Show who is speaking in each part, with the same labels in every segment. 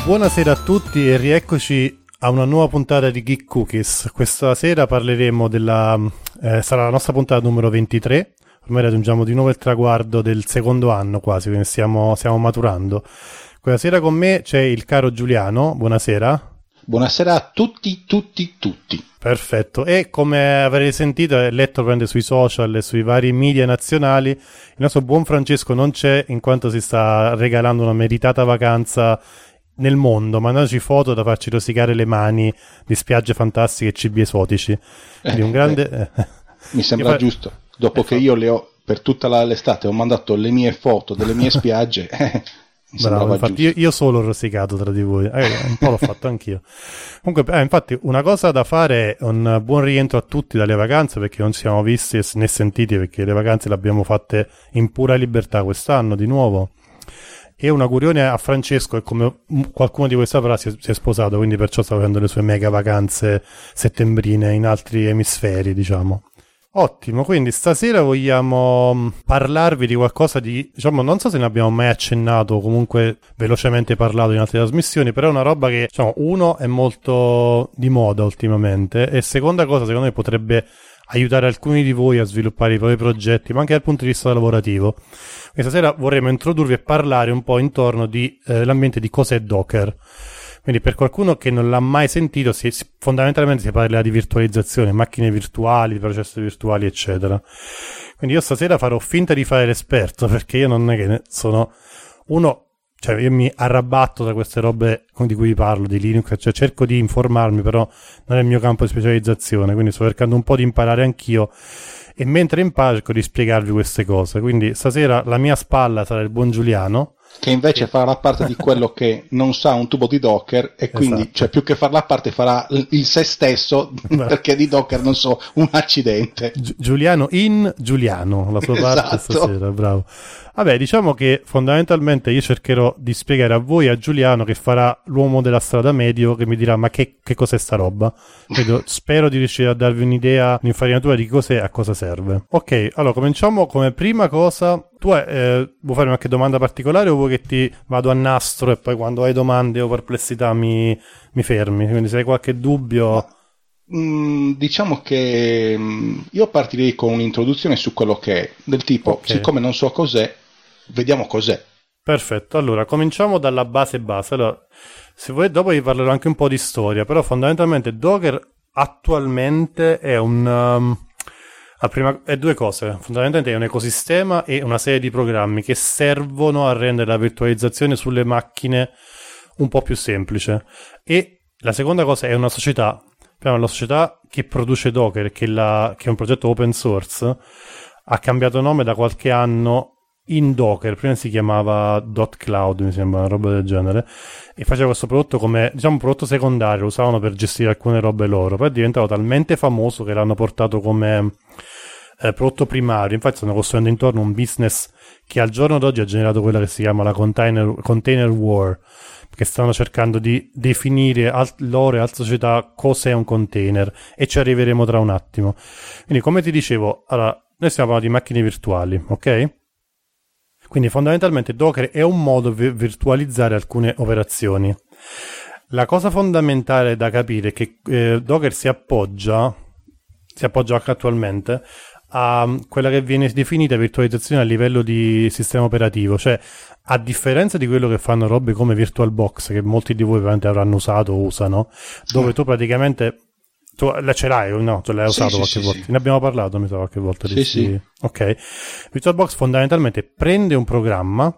Speaker 1: Buonasera a tutti e rieccoci a una nuova puntata di Geek Cookies. Questa sera parleremo sarà la nostra puntata numero 23. Ormai raggiungiamo di nuovo il traguardo del secondo anno quasi, quindi stiamo maturando. Questa sera con me c'è il caro Giuliano. Buonasera.
Speaker 2: Buonasera a tutti.
Speaker 1: Perfetto. E come avrete sentito e letto sui social e sui vari media nazionali, il nostro buon Francesco non c'è in quanto si sta regalando una meritata vacanza nel mondo, mandandoci foto da farci rosicare le mani di spiagge fantastiche e cibi esotici. Quindi un grande...
Speaker 2: Mi sembra giusto. Dopo che io le ho, per tutta l'estate, ho mandato le mie foto delle mie spiagge...
Speaker 1: Bravo, infatti io solo ho rosicato tra di voi, un po' l'ho fatto anch'io. Comunque, infatti una cosa da fare è un buon rientro a tutti dalle vacanze, perché non ci siamo visti né sentiti, perché le vacanze le abbiamo fatte in pura libertà quest'anno di nuovo. E un augurione a Francesco, che come qualcuno di voi saprà si è sposato, quindi perciò sta facendo le sue mega vacanze settembrine in altri emisferi, diciamo. Ottimo, quindi stasera vogliamo parlarvi di qualcosa di, diciamo, non so se ne abbiamo mai accennato, comunque velocemente parlato in altre trasmissioni, però è una roba che, diciamo, uno è molto di moda ultimamente e seconda cosa, secondo me potrebbe aiutare alcuni di voi a sviluppare i propri progetti, ma anche dal punto di vista lavorativo. Questa sera vorremmo introdurvi e parlare un po' intorno di l'ambiente di cos'è Docker. Quindi per qualcuno che non l'ha mai sentito, fondamentalmente si parla di virtualizzazione, macchine virtuali, processi virtuali, eccetera. Quindi io stasera farò finta di fare l'esperto, perché io non è che sono uno, cioè io mi arrabatto da queste robe di cui vi parlo, di Linux, cioè cerco di informarmi, però non è il mio campo di specializzazione, quindi sto cercando un po' di imparare anch'io. E mentre imparo cerco di spiegarvi queste cose. Quindi stasera la mia spalla sarà il buon Giuliano,
Speaker 2: che invece farà parte di quello che non sa un tubo di Docker e quindi, esatto, cioè più che farla parte farà il se stesso, perché di Docker non so un accidente.
Speaker 1: Giuliano, la sua parte, esatto, stasera, bravo. Vabbè, diciamo che fondamentalmente io cercherò di spiegare a voi e a Giuliano, che farà l'uomo della strada medio, che mi dirà ma che cos'è sta roba. Spero di riuscire a darvi un'idea, un'infarinatura di cos'è e a cosa serve. Ok, allora cominciamo come prima cosa. Tu vuoi farmi qualche domanda particolare o vuoi che ti vado a nastro e poi quando hai domande o perplessità mi fermi? Quindi se hai qualche dubbio...
Speaker 2: Diciamo che io partirei con un'introduzione su quello che è, del tipo, okay, siccome non so cos'è, vediamo cos'è.
Speaker 1: Perfetto, allora cominciamo dalla base. Allora, se volete dopo vi parlerò anche un po' di storia, però fondamentalmente Docker attualmente è è due cose. Fondamentalmente è un ecosistema e una serie di programmi che servono a rendere la virtualizzazione sulle macchine un po' più semplice. E la seconda cosa è una società. La società che produce Docker, che è un progetto open source, ha cambiato nome da qualche anno in Docker. Prima si chiamava .cloud, mi sembra, una roba del genere, e faceva questo prodotto come, diciamo, un prodotto secondario, lo usavano per gestire alcune robe loro. Poi è diventato talmente famoso che l'hanno portato come prodotto primario. Infatti stanno costruendo intorno un business che al giorno d'oggi ha generato quella che si chiama la container war, che stanno cercando di definire loro e altre società cos'è un container, e ci arriveremo tra un attimo. Quindi, come ti dicevo, allora, noi stiamo parlando di macchine virtuali, ok? Quindi fondamentalmente Docker è un modo per virtualizzare alcune operazioni. La cosa fondamentale da capire è che Docker si appoggia anche attualmente a quella che viene definita virtualizzazione a livello di sistema operativo, cioè a differenza di quello che fanno robe come VirtualBox, che molti di voi probabilmente avranno usato o usano, dove tu praticamente ce l'hai, no? Ce l'hai usato qualche volta? Sì. Ne abbiamo parlato, mi sa, qualche volta.
Speaker 2: Sì.
Speaker 1: Ok. VirtualBox fondamentalmente prende un programma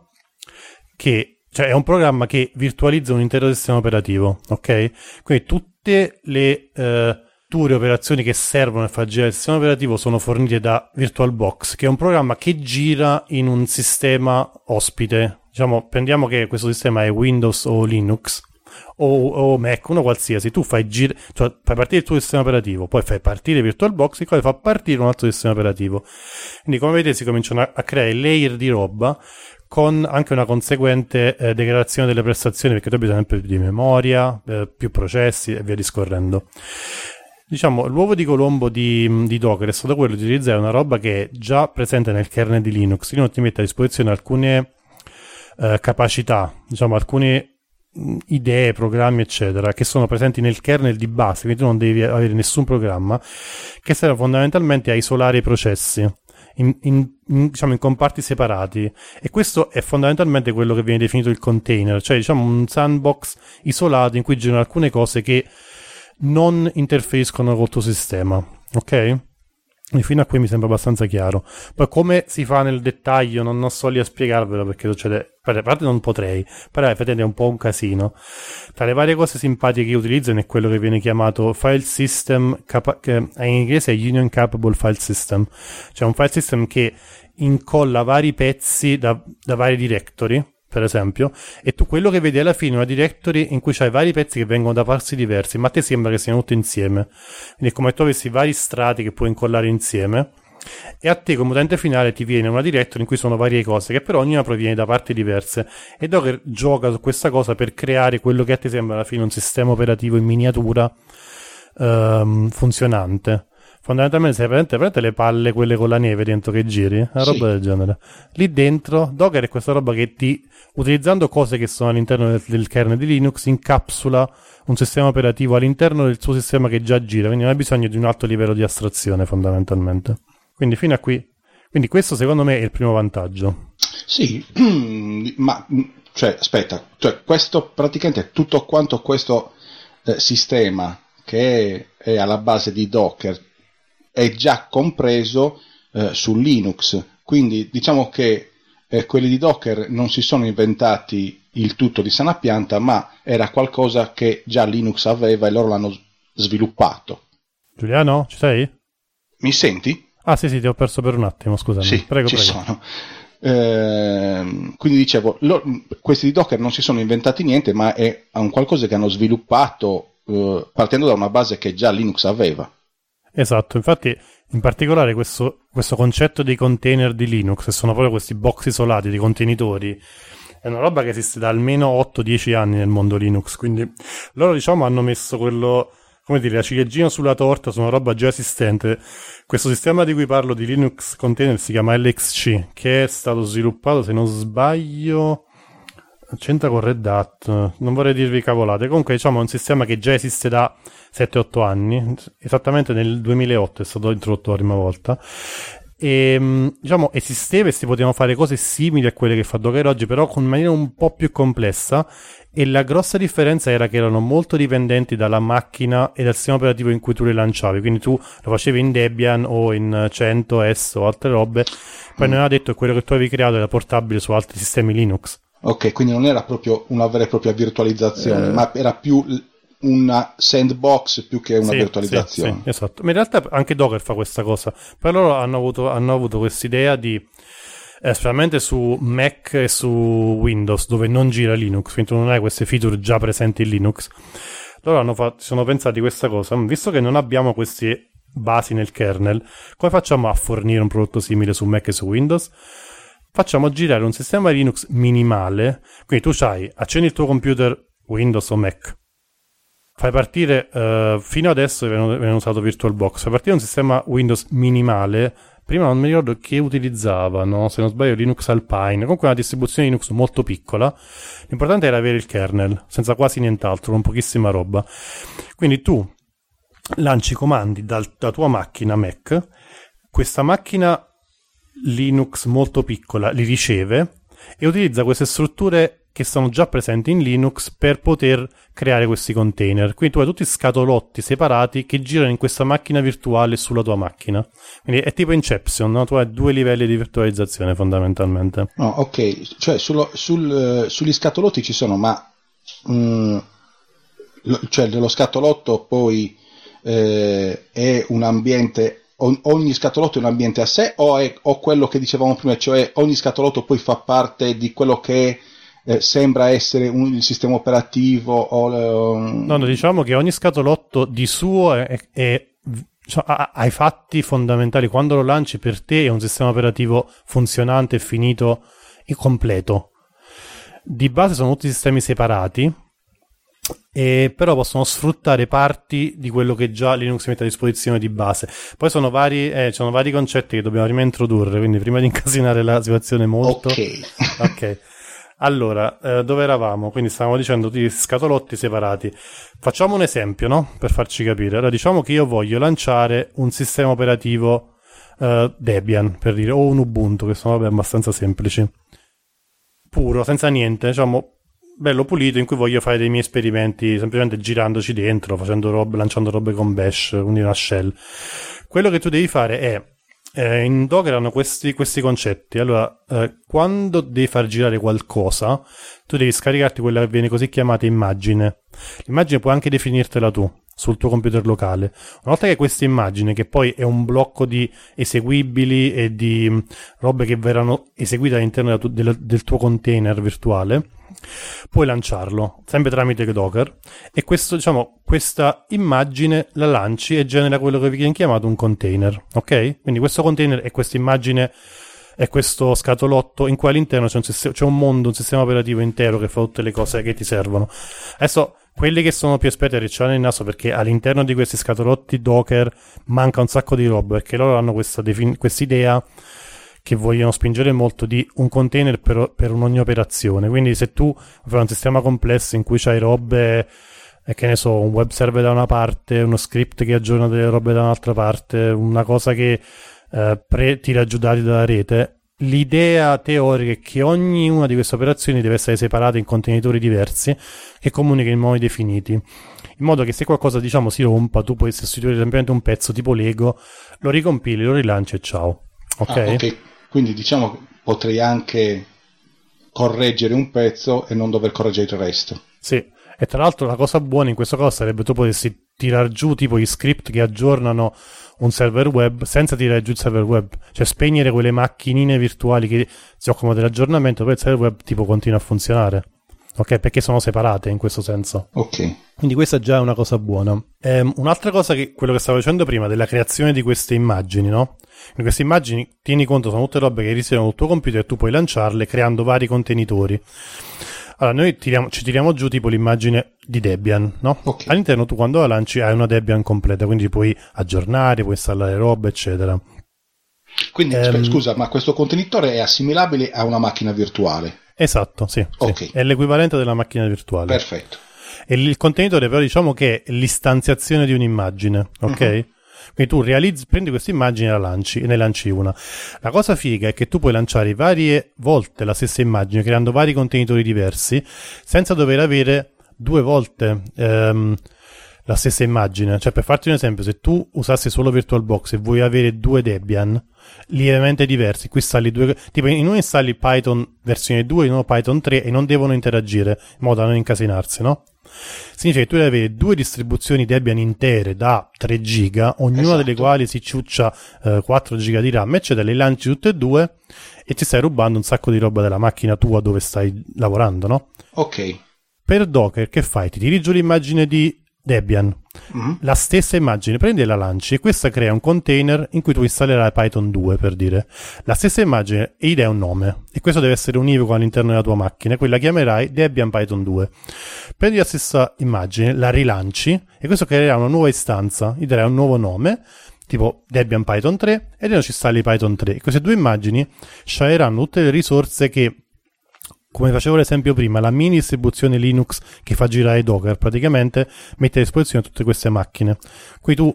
Speaker 1: cioè è un programma che virtualizza un intero sistema operativo, ok? Quindi tutte le operazioni che servono a far girare il sistema operativo sono fornite da VirtualBox, che è un programma che gira in un sistema ospite. Diciamo, prendiamo che questo sistema è Windows o Linux o Mac, uno qualsiasi. Tu fai partire il tuo sistema operativo, poi fai partire VirtualBox, e poi fa partire un altro sistema operativo. Quindi, come vedete, si cominciano a creare layer di roba con anche una conseguente degradazione delle prestazioni, perché tu hai bisogno sempre di memoria, più processi e via discorrendo. Diciamo, l'uovo di Colombo di Docker è stato quello di utilizzare una roba che è già presente nel kernel di Linux. Linux ti mette a disposizione alcune capacità, diciamo alcuni idee, programmi eccetera che sono presenti nel kernel di base, quindi tu non devi avere nessun programma, che serve fondamentalmente a isolare i processi diciamo in comparti separati, e questo è fondamentalmente quello che viene definito il container, cioè diciamo un sandbox isolato in cui girano alcune cose che non interferiscono col tuo sistema, ok? E fino a qui mi sembra abbastanza chiaro. Poi come si fa nel dettaglio non sto lì a spiegarvelo, perché succede, a parte non potrei, però effettivamente è un po' un casino. Tra le varie cose simpatiche che utilizzano è quello che viene chiamato file system, che in inglese è Union Capable File System, cioè un file system che incolla vari pezzi da vari directory, per esempio, e tu quello che vedi alla fine è una directory in cui c'hai vari pezzi che vengono da parti diversi, ma a te sembra che siano tutti insieme, quindi è come se tu avessi vari strati che puoi incollare insieme, e a te come utente finale ti viene una directory in cui sono varie cose che però ognuna proviene da parti diverse, e Docker gioca su questa cosa per creare quello che a te sembra alla fine un sistema operativo in miniatura funzionante. Fondamentalmente sei presente le palle quelle con la neve dentro che giri, una roba del genere. Lì dentro Docker è questa roba che ti, utilizzando cose che sono all'interno del kernel di Linux, incapsula un sistema operativo all'interno del suo sistema che già gira, quindi non hai bisogno di un alto livello di astrazione fondamentalmente. Quindi fino a qui, quindi questo secondo me è il primo vantaggio.
Speaker 2: Sì, ma cioè aspetta, cioè questo praticamente è tutto quanto questo sistema che è alla base di Docker è già compreso su Linux, quindi diciamo che quelli di Docker non si sono inventati il tutto di sana pianta, ma era qualcosa che già Linux aveva e loro l'hanno sviluppato.
Speaker 1: Giuliano, ci sei?
Speaker 2: Mi senti?
Speaker 1: Ah sì, ti ho perso per un attimo, scusami.
Speaker 2: Sì,
Speaker 1: prego.
Speaker 2: Sono. Quindi dicevo, questi di Docker non si sono inventati niente, ma è un qualcosa che hanno sviluppato partendo da una base che già Linux aveva.
Speaker 1: Esatto, infatti in particolare questo concetto dei container di Linux, che sono proprio questi box isolati di contenitori, è una roba che esiste da almeno 8-10 anni nel mondo Linux, quindi loro diciamo hanno messo quello, come dire, la ciliegina sulla torta su una roba già esistente. Questo sistema di cui parlo di Linux Container si chiama LXC, che è stato sviluppato, se non sbaglio, c'entra con Red Hat, non vorrei dirvi cavolate, comunque diciamo è un sistema che già esiste da 7-8 anni, esattamente nel 2008 è stato introdotto la prima volta, e diciamo esisteva e si potevano fare cose simili a quelle che fa Docker oggi, però in maniera un po' più complessa, e la grossa differenza era che erano molto dipendenti dalla macchina e dal sistema operativo in cui tu le lanciavi, quindi tu lo facevi in Debian o in CentOS o altre robe, poi non era detto che quello che tu avevi creato era portabile su altri sistemi Linux.
Speaker 2: Ok, quindi non era proprio una vera e propria virtualizzazione, ma era più una sandbox più che una virtualizzazione.
Speaker 1: Sì, esatto. Ma in realtà anche Docker fa questa cosa. Poi loro hanno avuto quest'idea di, specialmente su Mac e su Windows, dove non gira Linux, quindi tu non hai queste feature già presenti in Linux. Loro si sono pensati questa cosa, visto che non abbiamo queste basi nel kernel, come facciamo a fornire un prodotto simile su Mac e su Windows? Facciamo girare un sistema Linux minimale, quindi tu accendi il tuo computer Windows o Mac, fai partire, fino adesso viene usato VirtualBox, fai partire un sistema Windows minimale, prima non mi ricordo che utilizzavano, se non sbaglio Linux Alpine, comunque una distribuzione Linux molto piccola, l'importante era avere il kernel, senza quasi nient'altro, con pochissima roba, quindi tu lanci comandi da tua macchina Mac, questa macchina Linux molto piccola li riceve e utilizza queste strutture che sono già presenti in Linux per poter creare questi container. Quindi tu hai tutti scatolotti separati che girano in questa macchina virtuale sulla tua macchina. Quindi è tipo Inception, no? Tu hai 2 livelli di virtualizzazione fondamentalmente.
Speaker 2: No, ok, cioè sugli scatolotti ci sono, ma cioè lo scatolotto poi è un ambiente, ogni scatolotto è un ambiente a sé, o quello che dicevamo prima, cioè ogni scatolotto poi fa parte di quello che sembra essere il sistema operativo
Speaker 1: No, diciamo che ogni scatolotto di suo ha i fatti fondamentali. Quando lo lanci per te è un sistema operativo funzionante, finito e completo. Di base sono tutti sistemi separati, però possono sfruttare parti di quello che già Linux mette a disposizione di base. Poi sono vari concetti che dobbiamo prima introdurre, quindi prima di incasinare la situazione molto...
Speaker 2: Ok.
Speaker 1: Allora, dove eravamo? Quindi stavamo dicendo di scatolotti separati. Facciamo un esempio, no? Per farci capire. Allora, diciamo che io voglio lanciare un sistema operativo Debian, per dire, o un Ubuntu, che sono abbastanza semplici. Puro, senza niente, diciamo, bello pulito, in cui voglio fare dei miei esperimenti, semplicemente girandoci dentro, facendo robe, lanciando robe con bash, quindi una shell. Quello che tu devi fare è, in Docker hanno questi concetti. Allora, quando devi far girare qualcosa, tu devi scaricarti quella che viene così chiamata immagine. L'immagine puoi anche definirtela tu sul tuo computer locale. Una volta che questa immagine, che poi è un blocco di eseguibili e di robe che verranno eseguite all'interno del tuo container virtuale, puoi lanciarlo sempre tramite Docker, e questa immagine la lanci e genera quello che viene chiamato un container, ok? Quindi questo container è questa immagine, è questo scatolotto in cui all'interno c'è un mondo, un sistema operativo intero che fa tutte le cose che ti servono. Adesso quelli che sono più esperti arricciano il naso, perché all'interno di questi scatolotti Docker manca un sacco di roba, perché loro hanno questa idea che vogliono spingere molto di un container per ogni operazione. Quindi se tu fai un sistema complesso in cui c'hai robe, che ne so, un web server da una parte, uno script che aggiorna delle robe da un'altra parte, una cosa che tira giù dati dalla rete, l'idea teorica è che ognuna di queste operazioni deve essere separata in contenitori diversi che comunicano in modi definiti, in modo che se qualcosa, diciamo, si rompa, tu puoi sostituire semplicemente un pezzo tipo Lego, lo ricompili, lo rilanci e ciao. Ok?
Speaker 2: Quindi diciamo potrei anche correggere un pezzo e non dover correggere il resto.
Speaker 1: Sì, e tra l'altro la cosa buona in questo caso sarebbe tu potessi tirar giù tipo gli script che aggiornano un server web senza tirare giù il server web, cioè spegnere quelle macchinine virtuali che si occupano dell'aggiornamento, poi il server web tipo continua a funzionare, ok? Perché sono separate in questo senso.
Speaker 2: Ok.
Speaker 1: Quindi questa già è una cosa buona. Un'altra cosa, che quello che stavo dicendo prima della creazione di queste immagini, no? In queste immagini, tieni conto, sono tutte robe che risiedono sul tuo computer e tu puoi lanciarle creando vari contenitori. Allora, noi ci tiriamo giù tipo l'immagine di Debian, no?
Speaker 2: Okay.
Speaker 1: All'interno tu quando la lanci hai una Debian completa, quindi puoi aggiornare, puoi installare roba, eccetera.
Speaker 2: Quindi, scusa, ma questo contenitore è assimilabile a una macchina virtuale?
Speaker 1: Esatto, sì.
Speaker 2: Okay.
Speaker 1: Sì. È l'equivalente della macchina virtuale.
Speaker 2: Perfetto.
Speaker 1: E il contenitore però diciamo che è l'istanziazione di un'immagine, ok? Uh-huh. Quindi tu prendi questa immagine e ne lanci una. La cosa figa è che tu puoi lanciare varie volte la stessa immagine, creando vari contenitori diversi, senza dover avere due volte la stessa immagine. Cioè, per farti un esempio, se tu usassi solo VirtualBox e vuoi avere due Debian lievemente diversi, qui installi due, tipo in uno installi Python versione 2, in uno Python 3, e non devono interagire in modo da non incasinarsi, no? Significa che tu devi avere due distribuzioni Debian intere da 3 giga, ognuna delle quali si ciuccia 4 giga di RAM, eccetera, le lanci tutte e due e ti stai rubando un sacco di roba della macchina tua dove stai lavorando, no?
Speaker 2: Ok.
Speaker 1: Per Docker che fai? Ti tiri giù l'immagine di Debian, la stessa immagine prendi e la lanci, e questa crea un container in cui tu installerai Python 2, per dire. La stessa immagine e gli dai un nome, e questo deve essere univoco all'interno della tua macchina, quella chiamerai Debian Python 2. Prendi la stessa immagine, la rilanci, e questo creerà una nuova istanza, gli darai un nuovo nome tipo Debian Python 3 e adesso ci installi Python 3. E queste due immagini shareranno tutte le risorse che, come facevo l'esempio prima, la mini distribuzione Linux che fa girare Docker praticamente mette a disposizione tutte queste macchine. Qui tu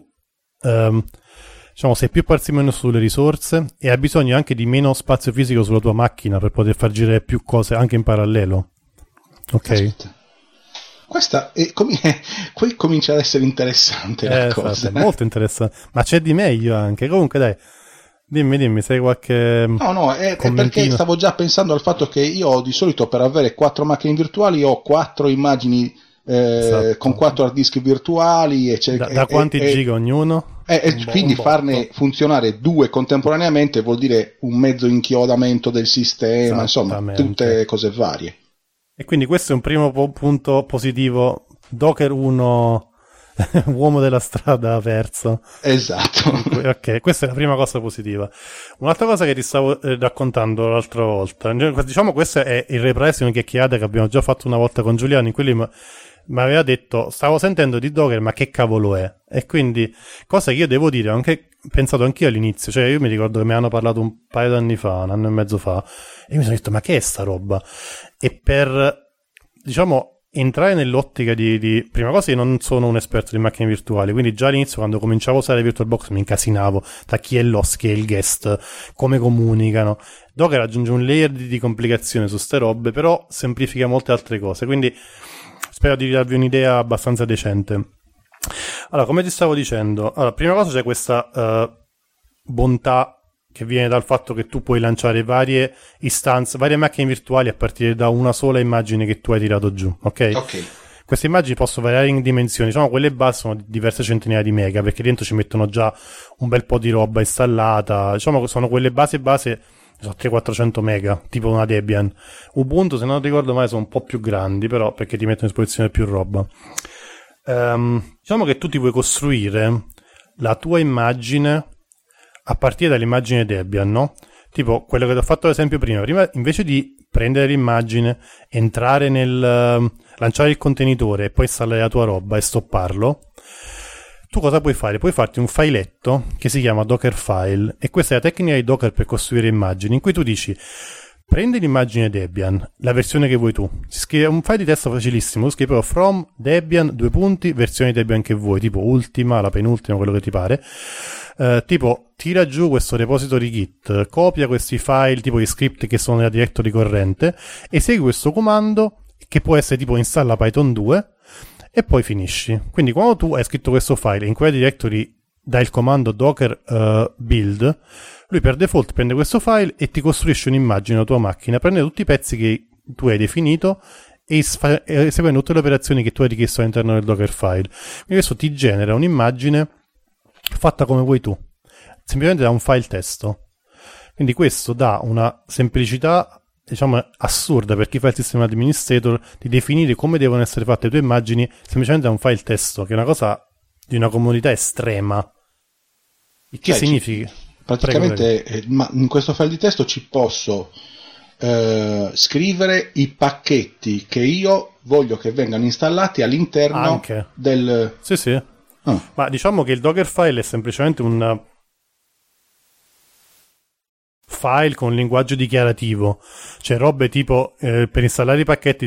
Speaker 1: sei più parsimonioso sulle risorse e hai bisogno anche di meno spazio fisico sulla tua macchina per poter far girare più cose anche in parallelo. Ok?
Speaker 2: Aspetta. Questa qui comincia ad essere interessante la cosa.
Speaker 1: Molto interessante, ma c'è di meglio anche. Comunque dai, Dimmi, sai qualche...
Speaker 2: No, è perché stavo già pensando al fatto che io di solito per avere 4 macchine virtuali ho 4 immagini esatto, con 4 hard disk virtuali.
Speaker 1: Da quanti giga ognuno?
Speaker 2: Quindi farne funzionare 2 contemporaneamente vuol dire un mezzo inchiodamento del sistema, insomma, tutte cose varie. E
Speaker 1: quindi questo è un primo punto positivo. Docker 1... uomo della strada perso.
Speaker 2: Esatto.
Speaker 1: Ok, questa è la prima cosa positiva. Un'altra cosa che ti stavo raccontando l'altra volta, diciamo, questo è il reprise, una chiacchierata che abbiamo già fatto una volta con Giuliano, in cui mi aveva detto: stavo sentendo di Docker, ma che cavolo è? E quindi, cosa che io devo dire, anche pensato anch'io all'inizio, cioè io mi ricordo che mi hanno parlato un paio d'anni fa, un anno e mezzo fa, e mi sono detto ma che è sta roba? E per, diciamo, entrare nell'ottica di prima cosa, io non sono un esperto di macchine virtuali, quindi già all'inizio quando cominciavo a usare VirtualBox mi incasinavo tra chi è l'host, chi è il guest, come comunicano. Docker aggiunge un layer di complicazione su ste robe, però semplifica molte altre cose, quindi spero di darvi un'idea abbastanza decente. Allora, come ti stavo dicendo, prima cosa c'è questa bontà che viene dal fatto che tu puoi lanciare varie istanze, varie macchine virtuali a partire da una sola immagine che tu hai tirato giù, ok? Queste immagini possono variare in dimensioni, diciamo quelle base sono di diverse centinaia di mega, perché dentro ci mettono già un bel po' di roba installata, diciamo che sono quelle base, sono 300-400 mega, tipo una Debian. Ubuntu, se non ricordo male, sono un po' più grandi, però, perché ti mettono a disposizione più roba. Diciamo che tu ti puoi costruire la tua immagine a partire dall'immagine Debian, no? Tipo quello che ti ho fatto l'esempio prima invece di prendere l'immagine, entrare lanciare il contenitore e poi installare la tua roba e stopparlo, tu cosa puoi fare? Puoi farti un filetto che si chiama Dockerfile, e questa è la tecnica di Docker per costruire immagini, in cui tu dici prendi l'immagine Debian, la versione che vuoi tu, si scrive un file di testo facilissimo, tu scrivi proprio from Debian, versione Debian che vuoi, tipo ultima, la penultima, quello che ti pare, tipo tira giù questo repository git, copia questi file tipo di script che sono nella directory corrente e segui questo comando che può essere tipo installa Python 2 e poi finisci. Quindi quando tu hai scritto questo file in quella directory dai il comando docker build, lui per default prende questo file e ti costruisce un'immagine della tua macchina, prende tutti i pezzi che tu hai definito e eseguendo tutte le operazioni che tu hai richiesto all'interno del Dockerfile. Quindi questo ti genera un'immagine fatta come vuoi tu, semplicemente da un file testo. Quindi questo dà una semplicità, diciamo, assurda per chi fa il sistema administrator di definire come devono essere fatte le tue immagini semplicemente da un file testo, che è una cosa di una comodità estrema. Il che significa?
Speaker 2: Praticamente, ma in questo file di testo ci posso scrivere i pacchetti che io voglio che vengano installati all'interno
Speaker 1: anche
Speaker 2: del...
Speaker 1: Sì. Ma diciamo che il Dockerfile è semplicemente un file con linguaggio dichiarativo, cioè robe tipo per installare i pacchetti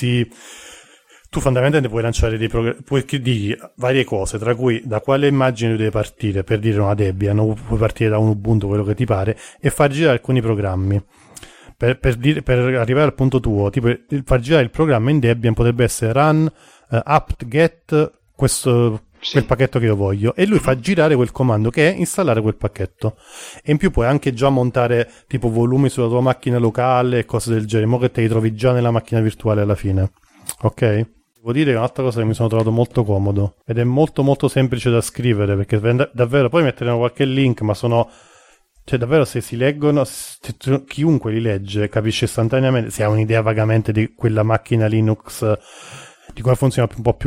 Speaker 1: tu fondamentalmente puoi lanciare puoi dirgli varie cose, tra cui da quale immagine devi partire, per dire una Debian, o puoi partire da un Ubuntu, quello che ti pare, e far girare alcuni programmi. Per arrivare al punto tuo, tipo far girare il programma in Debian potrebbe essere run apt get quel pacchetto che io voglio, e lui fa girare quel comando che è installare quel pacchetto. E in più puoi anche già montare tipo volumi sulla tua macchina locale e cose del genere, in modo che te li trovi già nella macchina virtuale alla fine. Ok? Devo dire che è un'altra cosa che mi sono trovato molto comodo ed è molto molto semplice da scrivere, perché davvero poi metteremo qualche link, ma cioè davvero se si leggono, chiunque li legge capisce istantaneamente, se ha un'idea vagamente di quella macchina Linux, di come funziona un po' più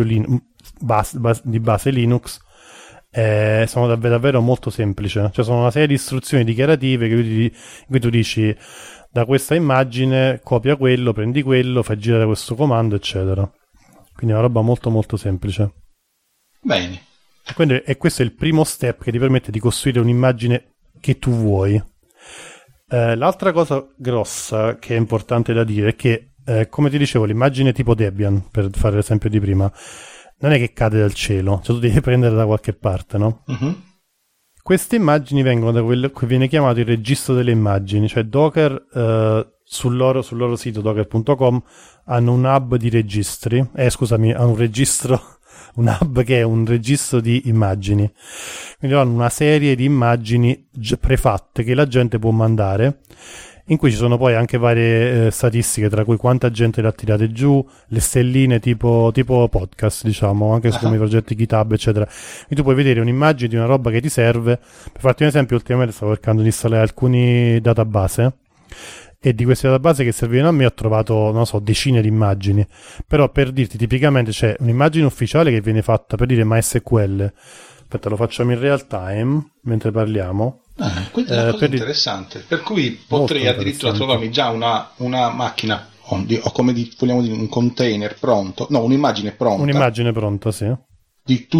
Speaker 1: di base Linux, sono davvero molto semplici. Cioè sono una serie di istruzioni dichiarative in cui tu dici da questa immagine copia quello, prendi quello, fai girare questo comando, eccetera. Quindi è una roba molto molto semplice.
Speaker 2: Bene.
Speaker 1: E questo è il primo step che ti permette di costruire un'immagine che tu vuoi. L'altra cosa grossa che è importante da dire è che, come ti dicevo, l'immagine tipo Debian, per fare l'esempio di prima, non è che cade dal cielo, cioè tu devi prendere da qualche parte, no?
Speaker 2: Uh-huh.
Speaker 1: Queste immagini vengono da quello che viene chiamato il registro delle immagini, cioè Docker sul loro sito docker.com hanno un hub di registri, hanno un hub che è un registro di immagini, quindi hanno una serie di immagini prefatte che la gente può mandare, in cui ci sono poi anche varie statistiche, tra cui quanta gente le ha tirate giù, le stelline tipo podcast, diciamo, anche su come i progetti GitHub, eccetera. Quindi tu puoi vedere un'immagine di una roba che ti serve. Per farti un esempio, ultimamente stavo cercando di installare alcuni database, e di queste database che servivano a me ho trovato, non so, decine di immagini. Però per dirti, tipicamente c'è un'immagine ufficiale che viene fatta per dire MySQL. Aspetta, lo facciamo in real time mentre parliamo.
Speaker 2: Quindi è una cosa interessante, per cui potrei addirittura trovarmi già una macchina o come vogliamo dire un container pronto, no, un'immagine pronta.
Speaker 1: Un'immagine pronta, sì.
Speaker 2: Di tutto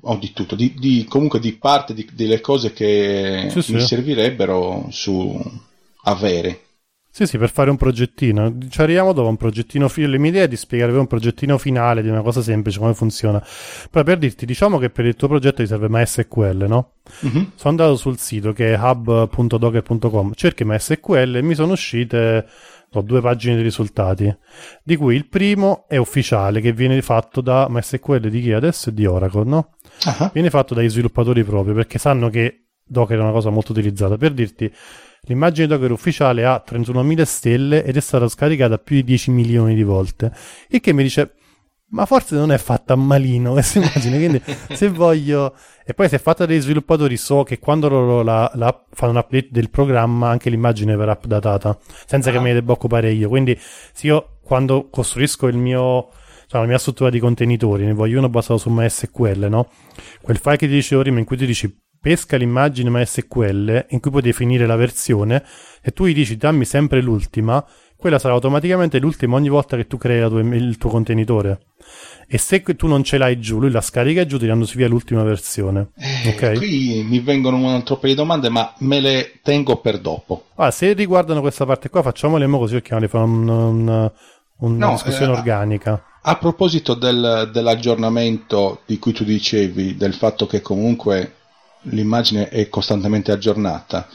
Speaker 2: o di tutto, comunque di parte delle cose che mi servirebbero su avere.
Speaker 1: Sì, per fare un progettino. Ci arriviamo dopo un progettino. La mia idea è di spiegare un progettino finale di una cosa semplice, come funziona. Però per dirti, diciamo che per il tuo progetto ti serve MySQL, no? Mm-hmm. Sono andato sul sito che è hub.docker.com, cerchi MySQL e mi sono uscite 2 pagine di risultati, di cui il primo è ufficiale, che viene fatto da MySQL di chi adesso è di Oracle, no? Uh-huh. Viene fatto dagli sviluppatori proprio, perché sanno che Docker è una cosa molto utilizzata. Per dirti, l'immagine Docker ufficiale ha 31.000 stelle ed è stata scaricata più di 10 milioni di volte, il che mi dice, ma forse non è fatta malino questa immagine, quindi se voglio... E poi se è fatta dagli sviluppatori, so che quando loro fanno un update del programma anche l'immagine verrà updatata, senza che me ne debba occupare io. Quindi se io quando costruisco la mia struttura di contenitori, ne voglio uno basato su MySQL, no? Quel file che ti dicevo prima in cui ti dici pesca l'immagine MySQL, in cui puoi definire la versione, e tu gli dici dammi sempre l'ultima, quella sarà automaticamente l'ultima ogni volta che tu crei il tuo contenitore. E se tu non ce l'hai giù, lui la scarica giù tirandosi via l'ultima versione. Okay?
Speaker 2: Qui mi vengono un altro paio di domande, ma me le tengo per dopo.
Speaker 1: Se riguardano questa parte qua, facciamole così, cerchiamo di fare una discussione organica.
Speaker 2: A proposito dell'aggiornamento di cui tu dicevi, del fatto che comunque l'immagine è costantemente aggiornata,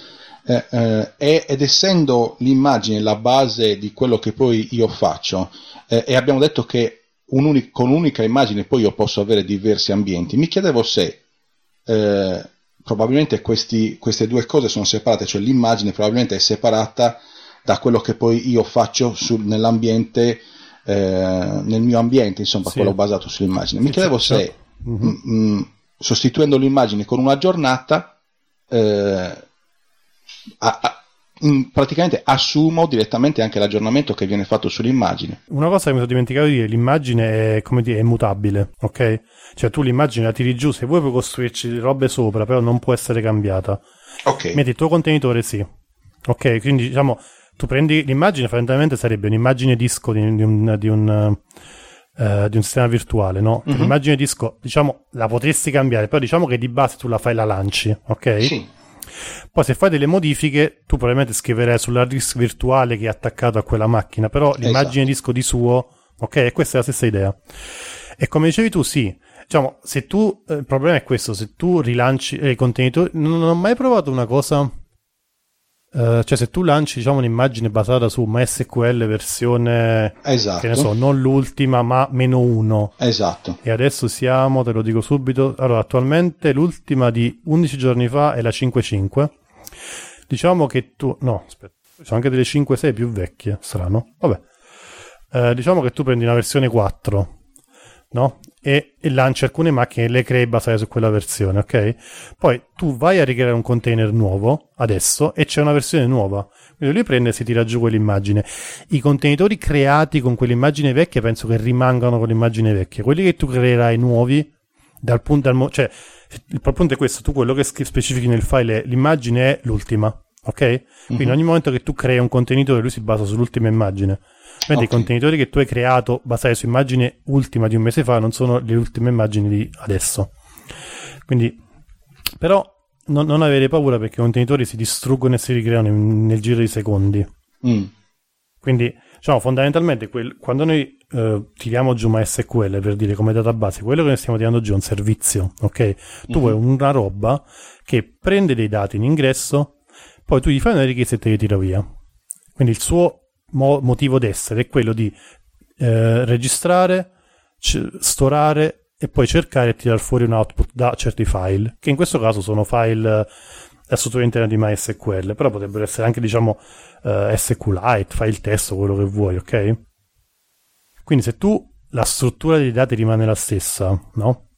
Speaker 2: ed essendo l'immagine la base di quello che poi io faccio, e abbiamo detto che con un'unica immagine poi io posso avere diversi ambienti, mi chiedevo se probabilmente queste due cose sono separate, cioè l'immagine probabilmente è separata da quello che poi io faccio nell'ambiente, nel mio ambiente, insomma, quello basato sull'immagine. Mi chiedevo se sostituendo l'immagine con una giornata praticamente assumo direttamente anche l'aggiornamento che viene fatto sull'immagine.
Speaker 1: Una cosa che mi sono dimenticato di dire, l'immagine è, come dire, è mutabile, ok? Cioè tu l'immagine la tiri giù, se vuoi puoi costruirci robe sopra, però non può essere cambiata.
Speaker 2: Ok.
Speaker 1: Metti il tuo contenitore, sì. Ok, quindi diciamo tu prendi l'immagine, fondamentalmente sarebbe un'immagine disco di un sistema virtuale, no? Mm-hmm. L'immagine disco, diciamo, la potresti cambiare, però diciamo che di base tu la fai, la lanci, ok?
Speaker 2: Sì.
Speaker 1: Poi se fai delle modifiche, tu probabilmente scriverai sull'hard disk virtuale che è attaccato a quella macchina, però l'immagine disco di suo, ok? E questa è la stessa idea. E come dicevi tu, sì, diciamo, se tu, il problema è questo, se tu rilanci i contenitori, non ho mai provato una cosa... cioè se tu lanci, diciamo, un'immagine basata su MySQL versione, che ne so, non l'ultima ma -1,
Speaker 2: esatto,
Speaker 1: e adesso siamo, te lo dico subito, allora attualmente l'ultima di 11 giorni fa è la 5.5, diciamo che tu, no aspetta, sono anche delle 5.6 più vecchie, strano, vabbè, diciamo che tu prendi una versione 4, no? E lanci alcune macchine e le crei basate su quella versione, ok? Poi tu vai a ricreare un container nuovo adesso e c'è una versione nuova, quindi lui prende e si tira giù quell'immagine. I contenitori creati con quell'immagine vecchia penso che rimangano con l'immagine vecchia, quelli che tu creerai nuovi cioè il punto è questo, tu quello che specifichi nel file è l'immagine è l'ultima, ok? Quindi in ogni momento che tu crei un contenitore lui si basa sull'ultima immagine. Mentre i contenitori che tu hai creato basati su immagine ultima di un mese fa non sono le ultime immagini di adesso. Quindi, però, non avere paura, perché i contenitori si distruggono e si ricreano nel giro di secondi. Quindi, diciamo, fondamentalmente, quando noi tiriamo giù MySQL, per dire, come database, quello che noi stiamo tirando giù è un servizio, ok? Tu vuoi una roba che prende dei dati in ingresso, poi tu gli fai una richiesta e te li tira via. Quindi il suo motivo d'essere è quello di registrare, storare e poi cercare di tirare fuori un output da certi file, che in questo caso sono file della struttura interna di MySQL, però potrebbero essere anche, diciamo, SQLite, file testo, quello che vuoi, ok? Quindi se tu la struttura dei dati rimane la stessa, no?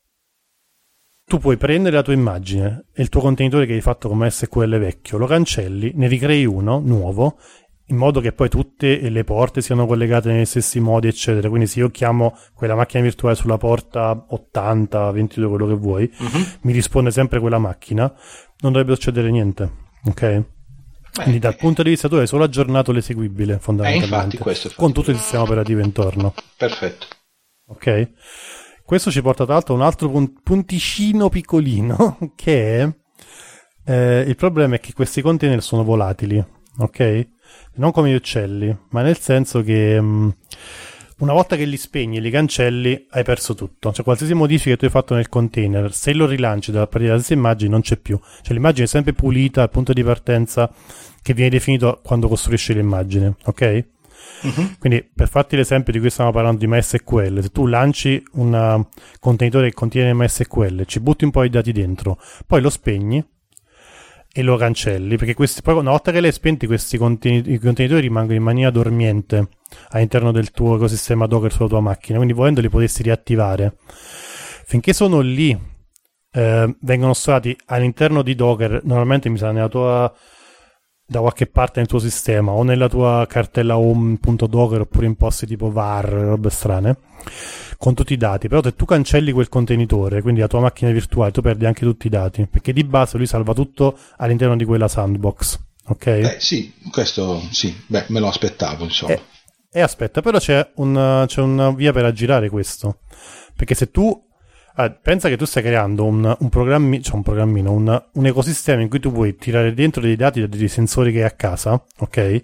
Speaker 1: Tu puoi prendere la tua immagine e il tuo contenitore che hai fatto con MySQL vecchio, lo cancelli, ne ricrei uno nuovo, in modo che poi tutte le porte siano collegate negli stessi modi, eccetera. Quindi se io chiamo quella macchina virtuale sulla porta 80, 22, quello che vuoi, mi risponde sempre quella macchina, non dovrebbe succedere niente, ok? Quindi dal punto di vista tu hai solo aggiornato l'eseguibile, fondamentalmente,
Speaker 2: infatti, questo
Speaker 1: con tutto il sistema operativo intorno.
Speaker 2: Perfetto.
Speaker 1: Ok? questo ci porta tra l'altro a un altro punticino piccolino, che è il problema è che questi container sono volatili, ok? Non come gli uccelli, ma nel senso che una volta che li spegni e li cancelli hai perso tutto. Cioè qualsiasi modifica che tu hai fatto nel container, se lo rilanci dalla partita della stessa immagine non c'è più. Cioè l'immagine è sempre pulita al punto di partenza che viene definito quando costruisci l'immagine, ok? Quindi per farti l'esempio di cui stiamo parlando di MySQL, se tu lanci un contenitore che contiene MySQL, ci butti un po' di dati dentro, poi lo spegni e lo cancelli, perché poi una volta che l'hai spenti questi contenitori rimangono in maniera dormiente all'interno del tuo ecosistema Docker sulla tua macchina, quindi volendo li potresti riattivare. Finché sono lì, vengono stati all'interno di Docker, normalmente mi sa nella tua, da qualche parte nel tuo sistema o nella tua cartella home.docker oppure in posti tipo var, robe strane, con tutti i dati. Però se tu cancelli quel contenitore, quindi la tua macchina virtuale, tu perdi anche tutti i dati, perché di base lui salva tutto all'interno di quella sandbox, ok?
Speaker 2: Sì, questo sì, me lo aspettavo, insomma.
Speaker 1: E aspetta, però c'è una via per aggirare questo, perché se tu pensa che tu stai creando un programmino, un ecosistema in cui tu puoi tirare dentro dei dati da dei sensori che hai a casa, ok?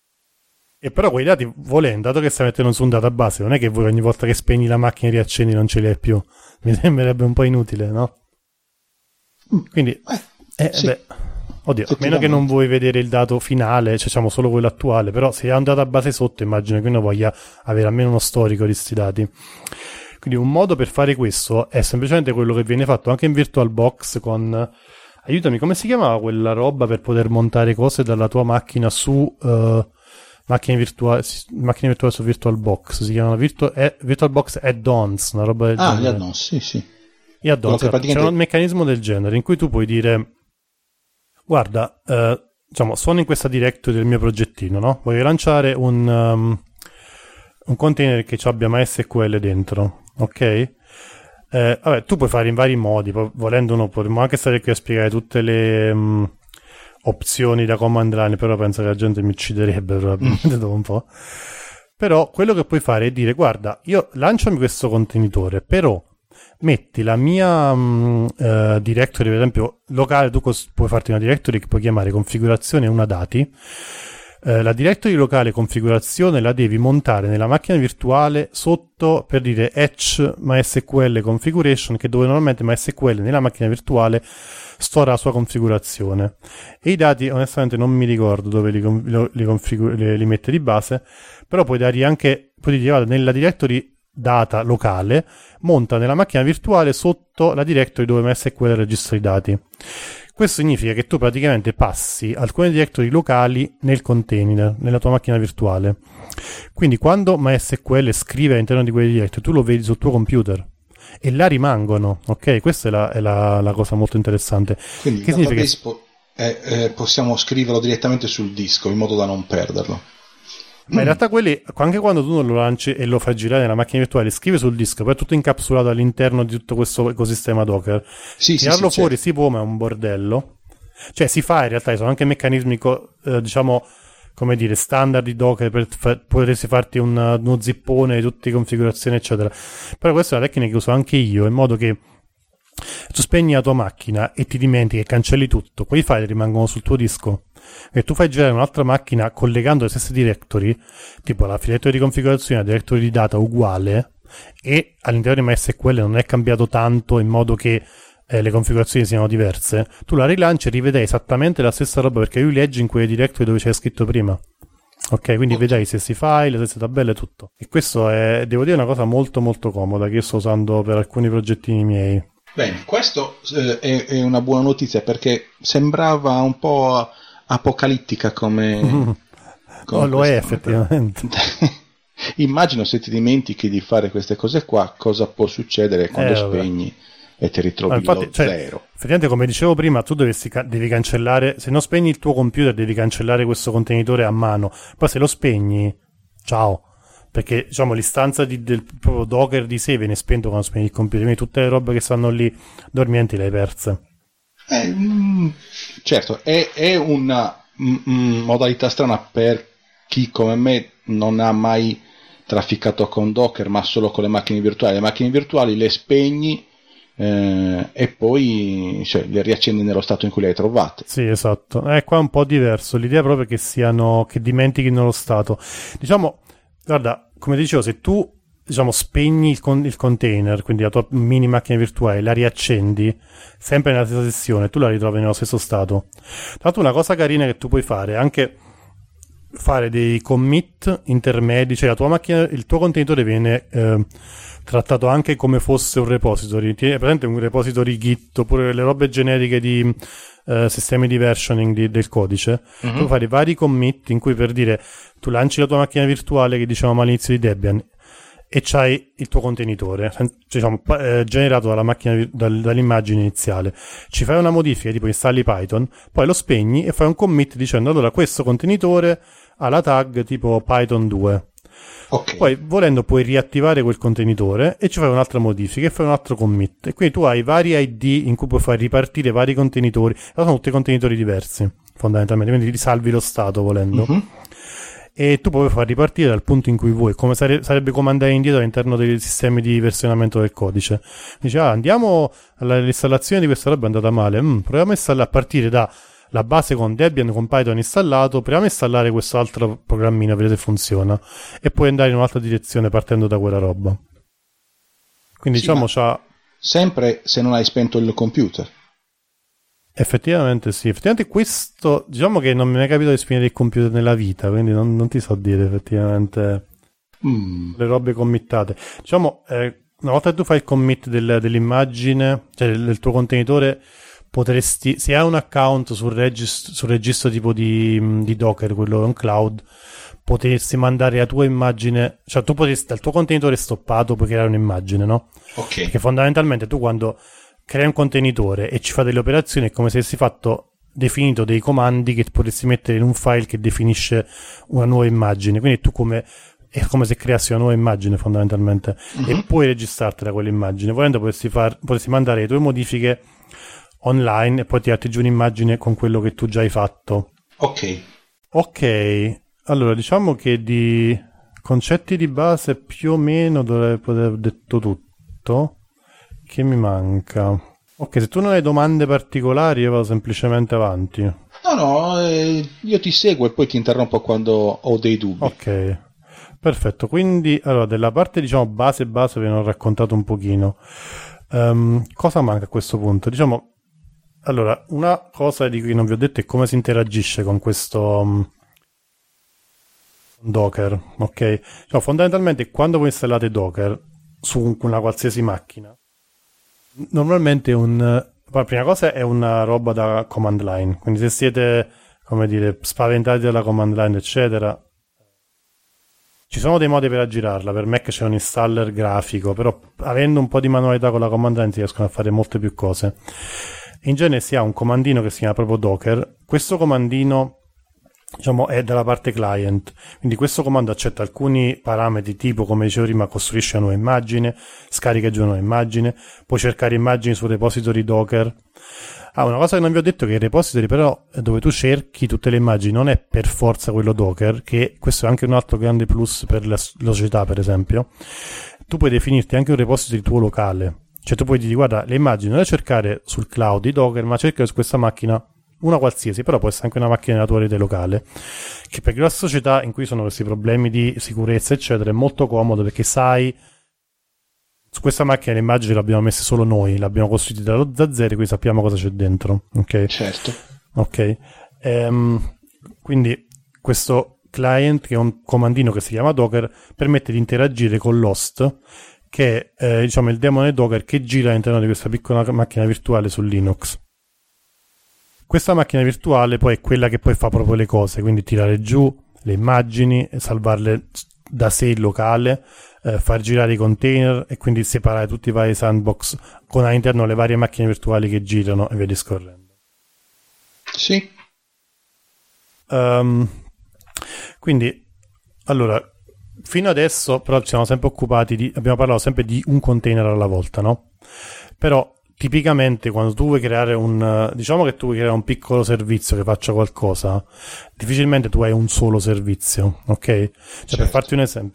Speaker 1: E però quei dati, volendo, dato che stai mettendo su un database, non è che vuoi ogni volta che spegni la macchina e riaccendi non ce li hai più. Mi sembrerebbe un po' inutile, no? Quindi,
Speaker 2: sì.
Speaker 1: beh, oddio, a meno che non vuoi vedere il dato finale, cioè diciamo solo quello attuale, però se hai un database sotto, immagino che uno voglia avere almeno uno storico di questi dati. Quindi un modo per fare questo è semplicemente quello che viene fatto anche in VirtualBox con... Aiutami, come si chiamava quella roba per poter montare cose dalla tua macchina su... macchine virtuali su VirtualBox, si chiamano VirtualBox Add-ons, una roba del genere.
Speaker 2: Gli add-ons, sì.
Speaker 1: Gli add-ons,
Speaker 2: praticamente...
Speaker 1: c'è un meccanismo del genere in cui tu puoi dire guarda, diciamo, sono in questa directory del mio progettino, no? Voglio lanciare un container che abbia MySQL dentro, ok? Vabbè, tu puoi fare in vari modi, volendo uno potremmo anche stare qui a spiegare tutte le opzioni da command line, però penso che la gente mi ucciderebbe probabilmente dopo un po'. Però quello che puoi fare è dire guarda, io lanciami questo contenitore, però metti la mia directory, per esempio locale, tu puoi farti una directory che puoi chiamare configurazione una dati. La directory locale configurazione la devi montare nella macchina virtuale sotto, per dire, Etch MySQL configuration, che dove normalmente MySQL nella macchina virtuale stora la sua configurazione. E i dati onestamente non mi ricordo dove li mette di base, però puoi dire anche, nella directory data locale monta nella macchina virtuale sotto la directory dove MySQL registra i dati. Questo significa che tu praticamente passi alcune directory locali nel container, nella tua macchina virtuale. Quindi quando MySQL scrive all'interno di quelle directory, tu lo vedi sul tuo computer e là rimangono, ok? Questa è la cosa molto interessante.
Speaker 2: Quindi
Speaker 1: che
Speaker 2: il database possiamo scriverlo direttamente sul disco in modo da non perderlo.
Speaker 1: Ma in realtà quelli, anche quando tu non lo lanci e lo fai girare nella macchina virtuale, scrive sul disco, poi è tutto incapsulato all'interno di tutto questo ecosistema Docker. Tirarlo fuori si può, ma è un bordello. Cioè si fa, in realtà, ci sono anche meccanismi, diciamo, come dire, standard di Docker per potersi farti uno zippone di tutte le configurazioni, eccetera. Però questa è una tecnica che uso anche io, in modo che tu spegni la tua macchina e ti dimentichi e cancelli tutto, quei file rimangono sul tuo disco e tu fai girare un'altra macchina collegando le stesse directory, tipo la directory di configurazione, la directory di data uguale, e all'interno di MySQL non è cambiato tanto in modo che le configurazioni siano diverse, tu la rilanci e rivedrai esattamente la stessa roba perché lui leggi in quelle directory dove c'è scritto prima. Ok, quindi vedrai i stessi file, le stesse tabelle e tutto. E questo è, devo dire, una cosa molto molto comoda che io sto usando per alcuni progettini miei.
Speaker 2: Bene, questo è una buona notizia perché sembrava un po' apocalittica come
Speaker 1: lo è effettivamente.
Speaker 2: Immagino se ti dimentichi di fare queste cose qua, cosa può succedere quando spegni e ti ritrovi zero.
Speaker 1: Effettivamente, come dicevo prima, tu devi cancellare, se non spegni il tuo computer devi cancellare questo contenitore a mano, poi se lo spegni, ciao. Perché diciamo l'istanza del proprio Docker di sé viene spento quando spegni il computer, quindi tutte le robe che stanno lì dormienti le hai perse.
Speaker 2: Certo, è una modalità strana per chi come me non ha mai trafficato con Docker, ma solo con le macchine virtuali. Le macchine virtuali le spegni e poi le riaccendi nello stato in cui le hai trovate.
Speaker 1: Sì, esatto. Qua è un po' diverso. L'idea è proprio che dimentichino lo stato. Diciamo, guarda, come dicevo, se tu spegni il container, quindi la tua mini macchina virtuale, la riaccendi sempre nella stessa sessione, tu la ritrovi nello stesso stato. Tra l'altro, una cosa carina che tu puoi fare è anche fare dei commit intermedi, cioè la tua macchina, il tuo contenitore viene trattato anche come fosse un repository. Tieni presente un repository Git oppure le robe generiche di sistemi di versioning del codice. Tu puoi fare vari commit in cui, per dire, tu lanci la tua macchina virtuale che dicevamo all'inizio di Debian e c'hai il tuo contenitore generato dalla macchina dall'immagine iniziale. Ci fai una modifica, tipo installi Python, poi lo spegni e fai un commit dicendo allora questo contenitore ha la tag tipo Python 2.
Speaker 2: Okay.
Speaker 1: Poi volendo puoi riattivare quel contenitore e ci fai un'altra modifica e fai un altro commit, e quindi tu hai vari ID in cui puoi far ripartire vari contenitori, sono tutti contenitori diversi fondamentalmente, quindi risalvi lo stato volendo. E tu puoi far ripartire dal punto in cui vuoi, come sarebbe comandare indietro all'interno dei sistemi di versionamento del codice. Dice, andiamo all'installazione di questa roba, è andata male, proviamo a installare a partire dalla base con Debian, con Python installato, proviamo a installare questo altro programmino, vedete se funziona, e puoi andare in un'altra direzione partendo da quella roba. Quindi
Speaker 2: sì, sempre se non hai spento il computer.
Speaker 1: Effettivamente sì, effettivamente questo, diciamo che non mi è capitato di spegnere il computer nella vita, quindi non ti so dire effettivamente le robe committate. Diciamo, una volta che tu fai il commit dell'immagine, cioè del tuo contenitore, potresti, se hai un account sul registro tipo di Docker, quello on cloud, potresti mandare la tua immagine, cioè tu potresti, dal tuo contenitore stoppato puoi creare un'immagine, no?
Speaker 2: Ok.
Speaker 1: Perché fondamentalmente tu quando crei un contenitore e ci fa delle operazioni è come se avessi definito dei comandi che potresti mettere in un file che definisce una nuova immagine, quindi tu è come se creassi una nuova immagine fondamentalmente, e puoi registrarti da quell'immagine. Volendo potresti mandare le tue modifiche online e poi tirarti giù un'immagine con quello che tu già hai fatto. Ok, allora diciamo che di concetti di base più o meno dovrei poter aver detto tutto. Che mi manca? Ok, se tu non hai domande particolari io vado semplicemente avanti.
Speaker 2: No, io ti seguo e poi ti interrompo quando ho dei dubbi.
Speaker 1: Ok, perfetto. Quindi, allora, della parte, diciamo, base vi ho raccontato un pochino. Cosa manca a questo punto? Diciamo, allora, una cosa di cui non vi ho detto è come si interagisce con questo Docker, ok? Cioè, fondamentalmente, quando voi installate Docker su una qualsiasi macchina, normalmente la prima cosa è una roba da command line, quindi se siete, come dire, spaventati dalla command line eccetera, ci sono dei modi per aggirarla. Per Mac c'è un installer grafico, però avendo un po' di manualità con la command line si riescono a fare molte più cose. In genere si ha un comandino che si chiama proprio Docker. Questo comandino, diciamo, è dalla parte client, quindi questo comando accetta alcuni parametri, tipo, come dicevo prima, costruisce una nuova immagine, scarica giù una nuova immagine, puoi cercare immagini su repository Docker. Una cosa che non vi ho detto è che il repository, però, dove tu cerchi tutte le immagini non è per forza quello Docker, che questo è anche un altro grande plus per la società, per esempio. Tu puoi definirti anche un repository tuo locale, cioè tu puoi dire, guarda, le immagini non le cercare sul cloud di Docker, ma cercare su questa macchina, una qualsiasi, però può essere anche una macchina nella tua rete locale, che per grosse società in cui sono questi problemi di sicurezza eccetera è molto comodo, perché sai, su questa macchina le immagini le abbiamo messe solo noi, l'abbiamo costruita da zero, quindi sappiamo cosa c'è dentro, ok?
Speaker 2: Certo.
Speaker 1: Ok, quindi questo client, che è un comandino che si chiama Docker, permette di interagire con l'host, che è diciamo il demone Docker che gira all'interno di questa piccola macchina virtuale su Linux. Questa macchina virtuale poi è quella che poi fa proprio le cose, quindi tirare giù le immagini, salvarle da sé in locale, far girare i container e quindi separare tutti i vari sandbox con all'interno le varie macchine virtuali che girano e via discorrendo.
Speaker 2: Sì.
Speaker 1: Quindi, allora, fino adesso però ci siamo sempre occupati abbiamo parlato sempre di un container alla volta, no? Però tipicamente quando tu vuoi creare diciamo che tu vuoi creare un piccolo servizio che faccia qualcosa, difficilmente tu hai un solo servizio, ok? Cioè,
Speaker 2: certo.
Speaker 1: per farti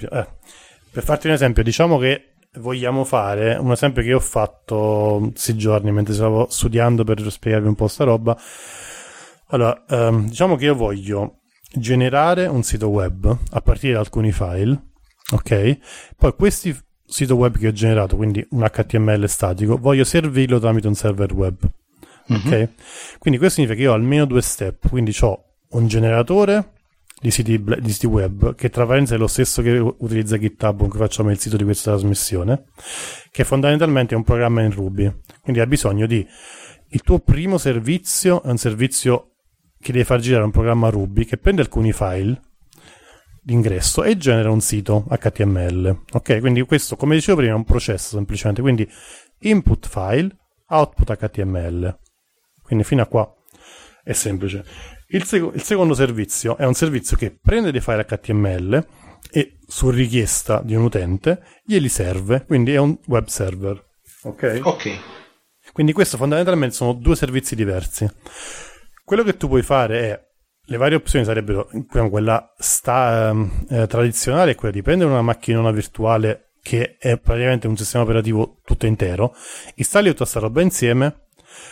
Speaker 1: un esempio, diciamo che vogliamo fare un esempio che io ho fatto questi giorni mentre stavo studiando per spiegarvi un po' sta roba. Allora, diciamo che io voglio generare un sito web a partire da alcuni file, ok? Poi questi sito web che ho generato, quindi un HTML statico, voglio servirlo tramite un server web, ok? Quindi questo significa che io ho almeno 2 step, quindi ho un generatore di siti web, che tra parentesi è lo stesso che utilizza GitHub con cui facciamo il sito di questa trasmissione, che fondamentalmente è un programma in Ruby. Quindi ha bisogno di... Il tuo primo servizio è un servizio che deve far girare un programma Ruby che prende alcuni file d'ingresso e genera un sito HTML. Ok, quindi questo, come dicevo prima, è un processo semplicemente. Quindi input file, output HTML. Quindi fino a qua è semplice. Il secondo servizio è un servizio che prende dei file HTML e su richiesta di un utente glieli serve, quindi è un web server. Ok. Quindi questo fondamentalmente sono 2 servizi diversi. Quello che tu puoi fare è, le varie opzioni sarebbero quella tradizionale, è quella di prendere una macchinona virtuale che è praticamente un sistema operativo tutto intero, installi tutta sta roba insieme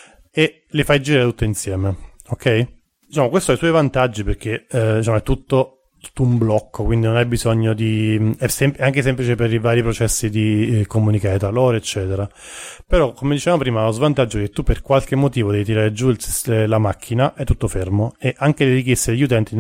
Speaker 1: e le fai girare tutte insieme, ok? Diciamo, questo ha i suoi vantaggi perché diciamo, è tutto un blocco, quindi non hai bisogno di... è anche semplice per i vari processi di comunicare tra loro, eccetera. Però, come dicevamo prima, lo svantaggio è che tu per qualche motivo devi tirare giù la macchina, è tutto fermo, e anche le richieste degli utenti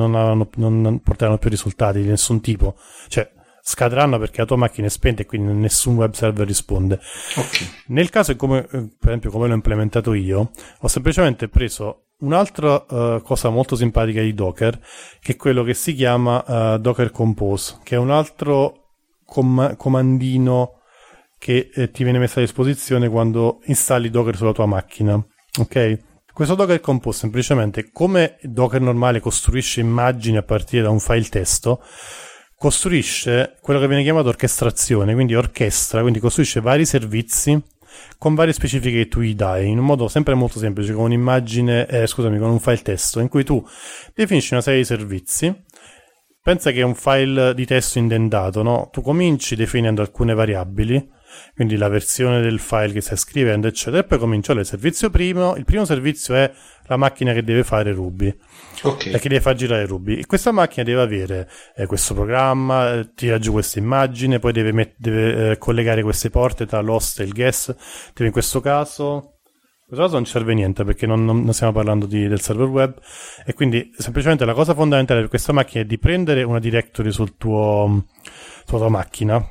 Speaker 1: non porteranno più risultati di nessun tipo. Cioè, scadranno perché la tua macchina è spenta e quindi nessun web server risponde.
Speaker 2: Okay.
Speaker 1: Nel caso, per esempio, come l'ho implementato io, ho semplicemente preso un'altra cosa molto simpatica di Docker, che è quello che si chiama Docker Compose, che è un altro comandino che ti viene messo a disposizione quando installi Docker sulla tua macchina, ok? Questo Docker Compose semplicemente, come Docker normale costruisce immagini a partire da un file testo, costruisce quello che viene chiamato orchestrazione, quindi orchestra, quindi costruisce vari servizi con varie specifiche che tu gli dai in un modo sempre molto semplice, con un'immagine, con un file testo in cui tu definisci una serie di servizi. Pensa che è un file di testo indentato, no? Tu cominci definendo alcune variabili, quindi la versione del file che stai scrivendo, eccetera, e poi cominci il servizio primo. Il primo servizio è la macchina che deve fare Ruby,
Speaker 2: okay,
Speaker 1: e che deve far girare Ruby, e questa macchina deve avere questo programma, tira giù questa immagine, poi deve collegare queste porte tra l'host e il guest. In questo caso non ci serve niente perché non stiamo parlando del server web, e quindi semplicemente la cosa fondamentale per questa macchina è di prendere una directory sulla tua macchina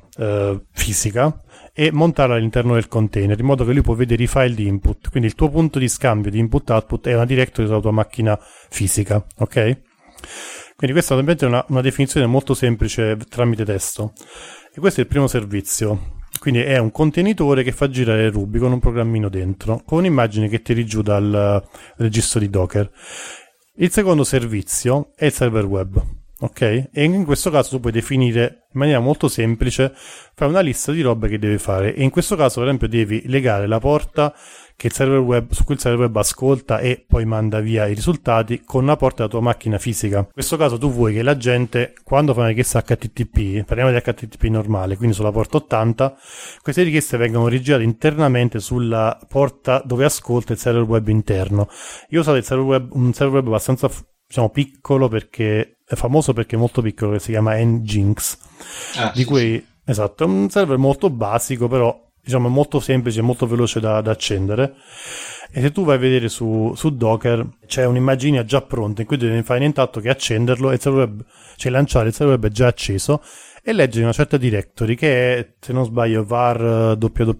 Speaker 1: fisica e montarla all'interno del container in modo che lui può vedere i file di input. Quindi il tuo punto di scambio di input-output è una directory sulla tua macchina fisica, ok? Quindi questa è una definizione molto semplice tramite testo, e questo è il primo servizio. Quindi è un contenitore che fa girare Ruby con un programmino dentro, con un'immagine che tiri giù dal registro di Docker. Il secondo servizio è il server web, ok? E in questo caso tu puoi definire in maniera molto semplice, fai una lista di robe che devi fare, e in questo caso per esempio devi legare la porta che il server web, su cui il server web ascolta e poi manda via i risultati, con una porta della tua macchina fisica. In questo caso tu vuoi che la gente, quando fa una richiesta HTTP, parliamo di HTTP normale, quindi sulla porta 80, queste richieste vengono rigirate internamente sulla porta dove ascolta il server web interno. Io ho usato un server web abbastanza piccolo, perché è famoso perché è molto piccolo, che si chiama Nginx, esatto, è un server molto basico, però è molto semplice e molto veloce da accendere. E se tu vai a vedere su Docker c'è un'immagine già pronta in cui devi fare nient'altro che accenderlo, e il server web, lanciare il server web è già acceso e leggere una certa directory che è, se non sbaglio, var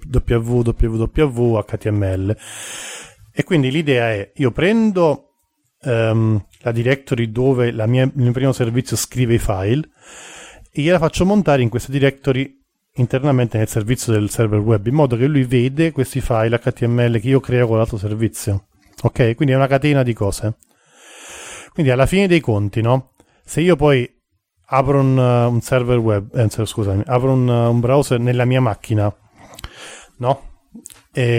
Speaker 1: www html. E quindi l'idea è: io prendo la directory dove il mio primo servizio scrive i file e gliela faccio montare in questa directory internamente nel servizio del server web, in modo che lui vede questi file HTML che io creo con l'altro servizio, ok? Quindi è una catena di cose. Quindi alla fine dei conti, no? Se io poi apro un server web, apro un browser nella mia macchina, no? E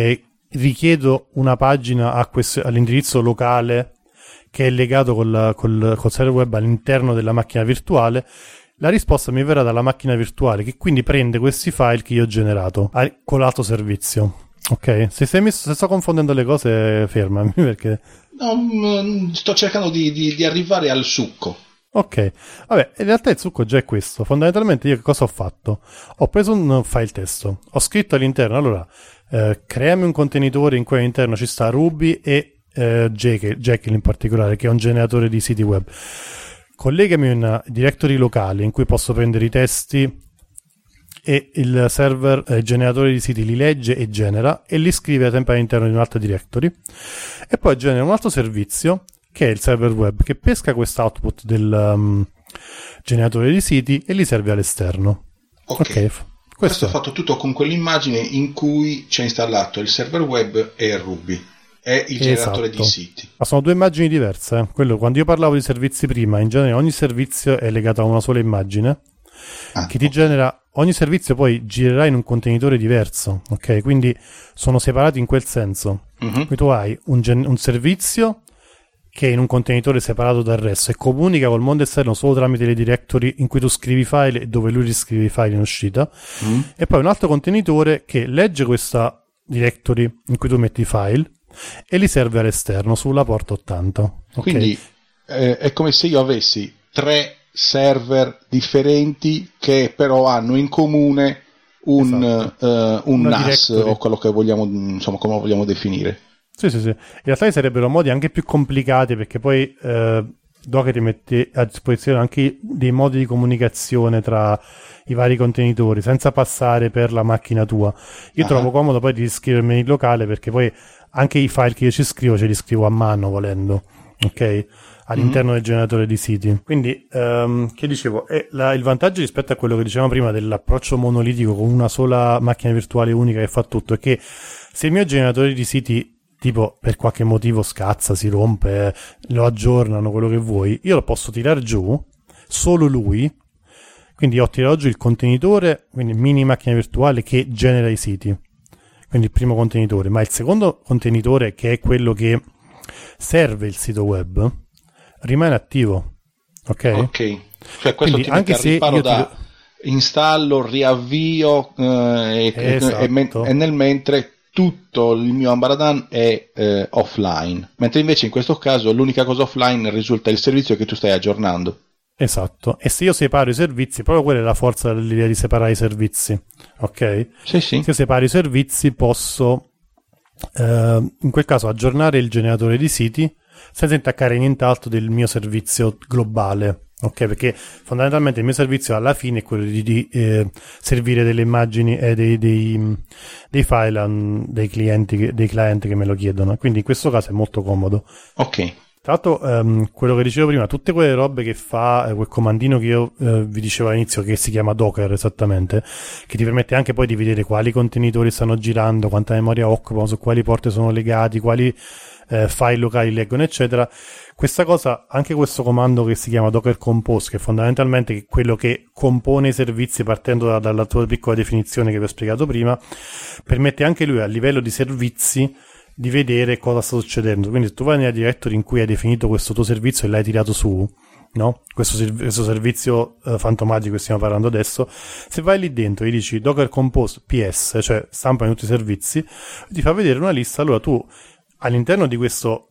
Speaker 1: richiedo una pagina all'indirizzo locale che è legato col server web all'interno della macchina virtuale, la risposta mi verrà dalla macchina virtuale, che quindi prende questi file che io ho generato con l'altro servizio. Ok? Se sto confondendo le cose, fermami, perché...
Speaker 2: No, sto cercando di arrivare al succo.
Speaker 1: Ok, vabbè, in realtà il succo già è questo. Fondamentalmente io che cosa ho fatto? Ho preso un file testo, ho scritto all'interno, allora, creami un contenitore in cui all'interno ci sta Ruby e Jekyll in particolare, che è un generatore di siti web. Collegami una directory locale in cui posso prendere i testi e il server, il generatore di siti li legge e genera e li scrive ad esempio all'interno di un'altra directory, e poi genera un altro servizio che è il server web, che pesca quest'output del generatore di siti e li serve all'esterno.
Speaker 2: Ok. Questo è fatto tutto con quell'immagine in cui c'è installato il server web e il Ruby e il generatore di siti.
Speaker 1: Ma sono due immagini diverse. Quello, quando io parlavo di servizi prima, in genere ogni servizio è legato a una sola immagine che ti genera. Ogni servizio poi girerà in un contenitore diverso, ok? Quindi sono separati in quel senso. Quindi tu hai un servizio che è in un contenitore separato dal resto e comunica col mondo esterno solo tramite le directory in cui tu scrivi file e dove lui riscrive i file in uscita, e poi un altro contenitore che legge questa directory in cui tu metti i file e li serve all'esterno sulla porta 80. Okay?
Speaker 2: Quindi è come se io avessi 3 server differenti che però hanno in comune un NAS o quello che vogliamo, insomma, come lo vogliamo definire.
Speaker 1: Sì. In realtà sarebbero modi anche più complicati, perché poi Docker ti mette a disposizione anche dei modi di comunicazione tra i vari contenitori senza passare per la macchina tua. Io trovo comodo poi di scrivermi in locale, perché poi anche i file che io ci scrivo ce li scrivo a mano volendo, ok? All'interno del generatore di siti. Quindi, che dicevo, il vantaggio rispetto a quello che dicevamo prima dell'approccio monolitico con una sola macchina virtuale unica che fa tutto, è che se il mio generatore di siti tipo per qualche motivo scazza, si rompe, lo aggiornano, quello che vuoi, io lo posso tirare giù, solo lui, quindi ho tirato giù il contenitore, quindi mini macchina virtuale che genera i siti, quindi il primo contenitore, ma il secondo contenitore, che è quello che serve il sito web, rimane attivo, ok?
Speaker 2: Ok, cioè questo quindi, ti anche se io installo, riavvio e nel mentre tutto il mio Ambaradan è offline, mentre invece in questo caso l'unica cosa offline risulta il servizio che tu stai aggiornando.
Speaker 1: Esatto, e se io separo i servizi, proprio quella è la forza dell'idea di separare i servizi, ok?
Speaker 2: Sì.
Speaker 1: Se io separo i servizi posso in quel caso aggiornare il generatore di siti senza intaccare nient'altro del mio servizio globale. Ok, perché fondamentalmente il mio servizio alla fine è quello di servire delle immagini e dei file dei clienti che me lo chiedono, quindi in questo caso è molto comodo.
Speaker 2: Ok.
Speaker 1: Tra l'altro quello che dicevo prima, tutte quelle robe che fa quel comandino che io vi dicevo all'inizio, che si chiama Docker esattamente, che ti permette anche poi di vedere quali contenitori stanno girando, quanta memoria occupano, su quali porte sono legati, quali file locali leggono, eccetera. Questa cosa, anche questo comando che si chiama Docker Compose, che fondamentalmente è quello che compone i servizi partendo dalla tua piccola definizione che vi ho spiegato prima, permette anche lui a livello di servizi di vedere cosa sta succedendo. Quindi se tu vai nella directory in cui hai definito questo tuo servizio e l'hai tirato su, no? Questo servizio fantomatico che stiamo parlando adesso, se vai lì dentro e dici Docker Compose PS, cioè stampa in tutti i servizi, ti fa vedere una lista. Allora tu all'interno di questo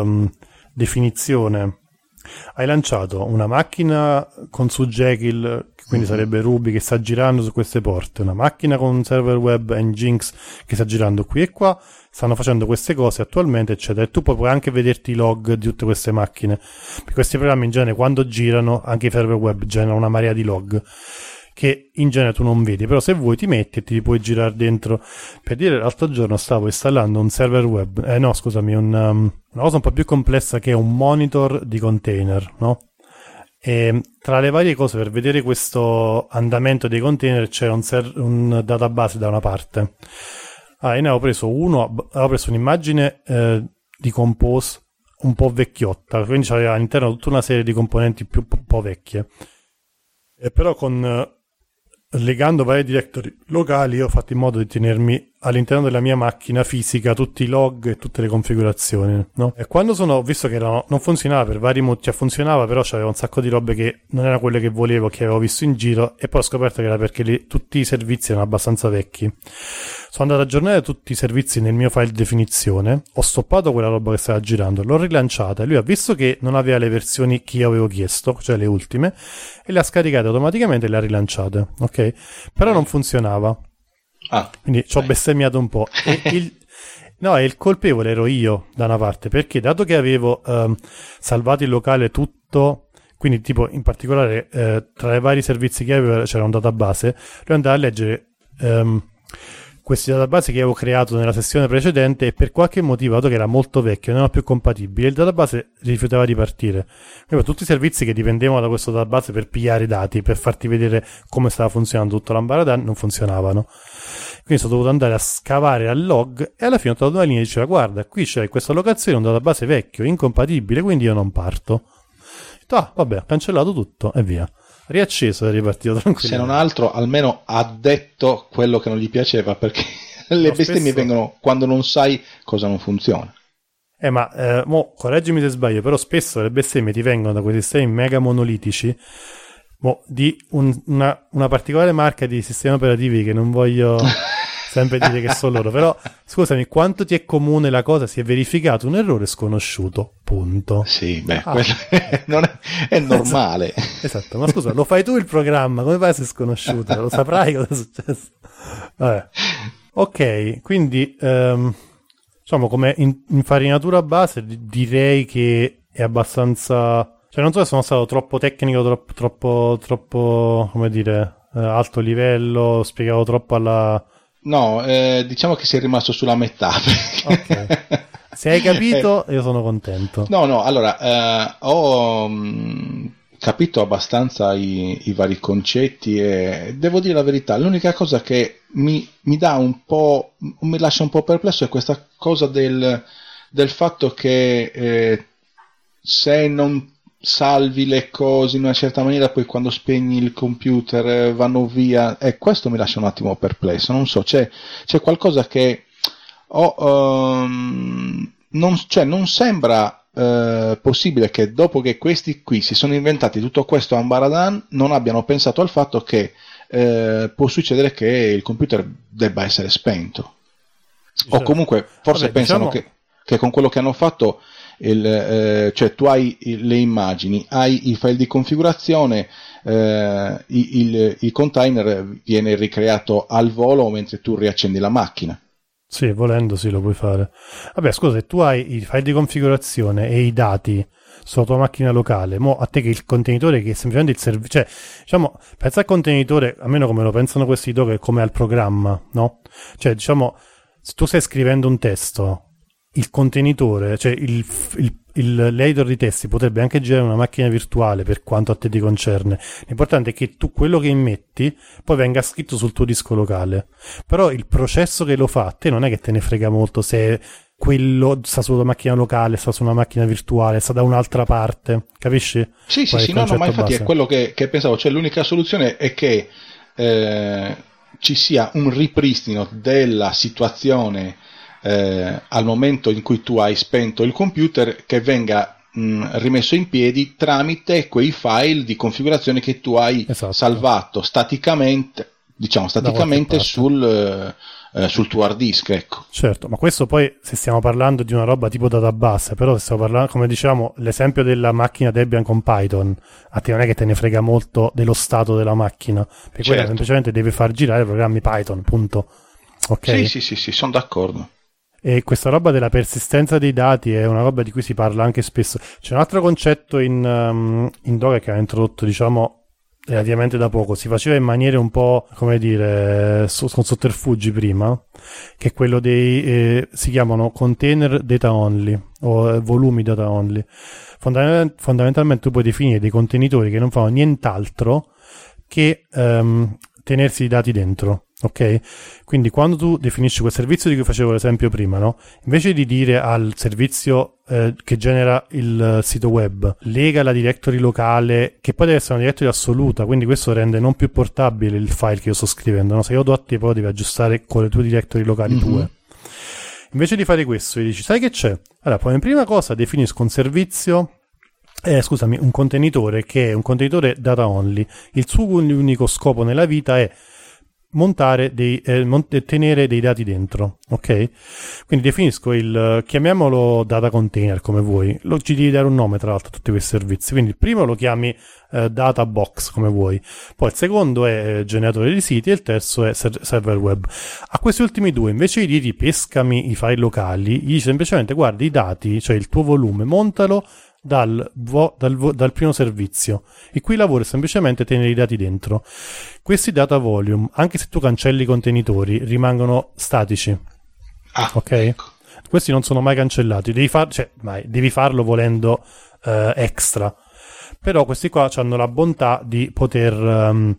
Speaker 1: definizione hai lanciato una macchina con su Jekyll, che quindi sarebbe Ruby, che sta girando su queste porte, una macchina con server web e Nginx che sta girando qui e qua, stanno facendo queste cose attualmente, eccetera, e tu poi puoi anche vederti i log di tutte queste macchine, perché questi programmi in genere quando girano, anche i server web generano una marea di log che in genere tu non vedi, però se vuoi ti metti e ti puoi girare dentro. Per dire, l'altro giorno stavo installando un server web, una cosa un po' più complessa, che è un monitor di container, no? E tra le varie cose, per vedere questo andamento dei container, c'era un database da una parte. Io ne avevo preso un'immagine di Compose un po' vecchiotta, quindi c'aveva all'interno tutta una serie di componenti un po' vecchie, e però legando varie directory locali ho fatto in modo di tenermi all'interno della mia macchina fisica tutti i log e tutte le configurazioni, no? E quando ho visto che non funzionava per vari motivi, cioè funzionava però c'aveva un sacco di robe che non erano quelle che volevo, che avevo visto in giro, e poi ho scoperto che era perché tutti i servizi erano abbastanza vecchi. Sono andato ad aggiornare tutti i servizi nel mio file definizione, ho stoppato quella roba che stava girando, l'ho rilanciata e lui ha visto che non aveva le versioni che io avevo chiesto, cioè le ultime, e le ha scaricate automaticamente e le ha rilanciate, ok? Però non funzionava. Quindi ci ho bestemmiato un po'. E il colpevole ero io da una parte, perché dato che avevo salvato il locale tutto, quindi tipo in particolare tra i vari servizi che avevo c'era un database, lui andava a leggere questi database che avevo creato nella sessione precedente, e per qualche motivo, dato che era molto vecchio, non era più compatibile, il database rifiutava di partire. Quindi tutti i servizi che dipendevano da questo database per pigliare i dati, per farti vedere come stava funzionando tutto l'ambaradan, non funzionavano. Quindi sono dovuto andare a scavare al log, e alla fine ho trovato una linea che diceva: guarda, qui c'è questa locazione, un database vecchio, incompatibile, quindi io non parto. Ho detto, vabbè, ho cancellato tutto e via. Riacceso e ripartito tranquillo.
Speaker 2: Se non altro, almeno ha detto quello che non gli piaceva, perché le bestemmie vengono quando non sai cosa non funziona.
Speaker 1: Ma correggimi se sbaglio, però spesso le bestemmie ti vengono da quei sistemi mega monolitici, di una particolare marca di sistemi operativi che non voglio sempre dire che sono loro, però scusami, quanto ti è comune la cosa? Si è verificato un errore sconosciuto, punto.
Speaker 2: Sì, quello è normale.
Speaker 1: Esatto, ma scusa, lo fai tu il programma, come fai a essere sconosciuto? Lo saprai cosa è successo? Vabbè. Ok, quindi diciamo come infarinatura base direi che è abbastanza, cioè non so se sono stato troppo tecnico, troppo come dire, alto livello, spiegavo troppo alla...
Speaker 2: No, diciamo che sei rimasto sulla metà.
Speaker 1: Ok. Se hai capito, io sono contento.
Speaker 2: No, allora, ho capito abbastanza i vari concetti, e devo dire la verità, l'unica cosa che mi dà un po', mi lascia un po' perplesso è questa cosa del fatto che se non salvi le cose in una certa maniera, poi quando spegni il computer vanno via, e questo mi lascia un attimo perplesso. Non so, c'è qualcosa che non sembra possibile che dopo che questi qui si sono inventati tutto questo ambaradan non abbiano pensato al fatto che può succedere che il computer debba essere spento, o comunque forse pensano che con quello che hanno fatto cioè tu hai le immagini, hai i file di configurazione, il container viene ricreato al volo mentre tu riaccendi la macchina.
Speaker 1: Sì, volendo sì, lo puoi fare. Vabbè, scusa, se tu hai i file di configurazione e i dati sulla tua macchina locale, a te che il contenitore, che è semplicemente il servizio, cioè, diciamo, pensa al contenitore, almeno come lo pensano questi docker, come al programma, no? Cioè, diciamo, se tu stai scrivendo un testo, il contenitore, cioè l'editor di testi potrebbe anche girare una macchina virtuale per quanto a te ti concerne. L'importante è che tu quello che immetti poi venga scritto sul tuo disco locale. Però il processo che lo fa a te non è che te ne frega molto se quello sta sulla macchina locale, sta su una macchina virtuale, sta da un'altra parte, capisci?
Speaker 2: Sì, no, ma infatti base. È quello che pensavo, cioè l'unica soluzione è che ci sia un ripristino della situazione al momento in cui tu hai spento il computer, che venga rimesso in piedi tramite quei file di configurazione che tu hai salvato staticamente sul tuo hard disk, ecco.
Speaker 1: Certo, ma questo poi se stiamo parlando di una roba tipo database, però se stiamo parlando, come diciamo, l'esempio della macchina Debian con Python, a te non è che te ne frega molto dello stato della macchina, perché quella semplicemente deve far girare programmi Python, punto. Ok?
Speaker 2: Sì, sono d'accordo.
Speaker 1: E questa roba della persistenza dei dati è una roba di cui si parla anche spesso. C'è un altro concetto in Docker che ha introdotto, diciamo, relativamente da poco. Si faceva in maniere un po', come dire, con sotterfugi prima, che è quello dei, si chiamano container data only, o volumi data only. Fondamentalmente tu puoi definire dei contenitori che non fanno nient'altro che tenersi i dati dentro, ok? Quindi quando tu definisci quel servizio di cui facevo l'esempio prima, no? Invece di dire al servizio che genera il sito web, lega la directory locale, che poi deve essere una directory assoluta, quindi questo rende non più portabile il file che io sto scrivendo, no? Se io do a te, poi devi aggiustare con le tue directory locali tue. Invece di fare questo, gli dici, sai che c'è? Allora, poi in prima cosa definisco un servizio, un contenitore che è un contenitore data only. Il suo unico scopo nella vita è montare tenere dei dati dentro, ok? Quindi definisco chiamiamolo data container come vuoi, ci devi dare un nome tra l'altro a tutti questi servizi, quindi il primo lo chiami data box come vuoi, poi il secondo è generatore di siti e il terzo è server web. A questi ultimi due, invece di dirgli pescami i file locali, gli dici semplicemente guarda i dati, cioè il tuo volume, montalo dal primo servizio, il cui lavoro è semplicemente tenere i dati dentro. Questi data volume, anche se tu cancelli i contenitori, rimangono statici, ok? Ecco. Questi non sono mai cancellati, devi farlo volendo extra, però questi qua hanno la bontà di poter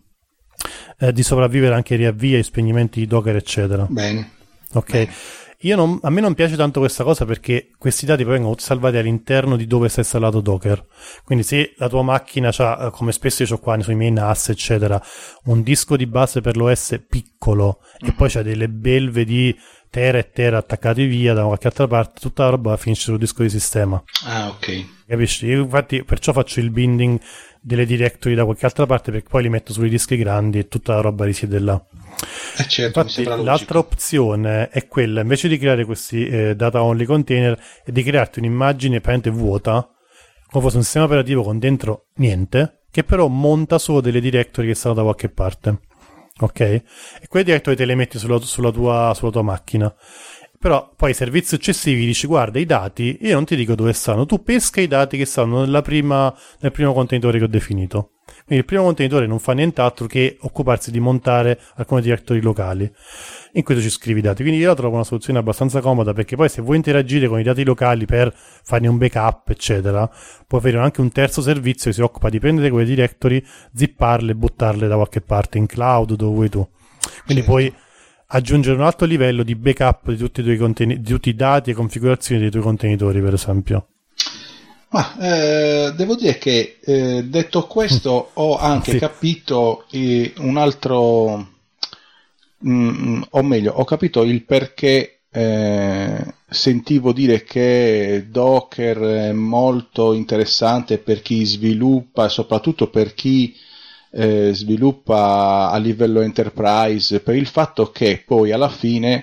Speaker 1: di sopravvivere anche ai riavvii, ai spegnimenti di Docker eccetera.
Speaker 2: Bene.
Speaker 1: Ok.
Speaker 2: Bene.
Speaker 1: A me non piace tanto questa cosa perché questi dati poi vengono salvati all'interno di dove sta installato Docker. Quindi se la tua macchina c'ha, come spesso io ho qua sui miei NAS eccetera, un disco di base per l'OS piccolo e poi c'ha delle belve di tera e tera attaccati via da qualche altra parte, tutta la roba finisce sul disco di sistema.
Speaker 2: Ah, ok.
Speaker 1: Capisci? Io infatti perciò faccio il binding delle directory da qualche altra parte perché poi li metto sui dischi grandi e tutta la roba risiede là.
Speaker 2: Certo,
Speaker 1: infatti l'altra opzione è quella, invece di creare questi data only container, è di crearti un'immagine praticamente vuota come fosse un sistema operativo con dentro niente, che però monta solo delle directory che stanno da qualche parte, ok? E quelle directory te le metti sulla tua macchina. Però poi i servizi successivi dici guarda i dati, io non ti dico dove stanno, tu pesca i dati che stanno nel primo contenitore che ho definito. Quindi il primo contenitore non fa nient'altro che occuparsi di montare alcuni directory locali in cui tu ci scrivi i dati. Quindi io la trovo una soluzione abbastanza comoda, perché poi se vuoi interagire con i dati locali per farne un backup eccetera, puoi avere anche un terzo servizio che si occupa di prendere quelle directory, zipparle e buttarle da qualche parte in cloud dove vuoi tu. Quindi puoi aggiungere un alto livello di backup di tutti i tuoi di tutti i dati e configurazioni dei tuoi contenitori, per esempio.
Speaker 2: Ma devo dire che detto questo ho anche capito un altro, o meglio, ho capito il perché sentivo dire che Docker è molto interessante per chi sviluppa e soprattutto per chi sviluppa a livello enterprise, per il fatto che poi alla fine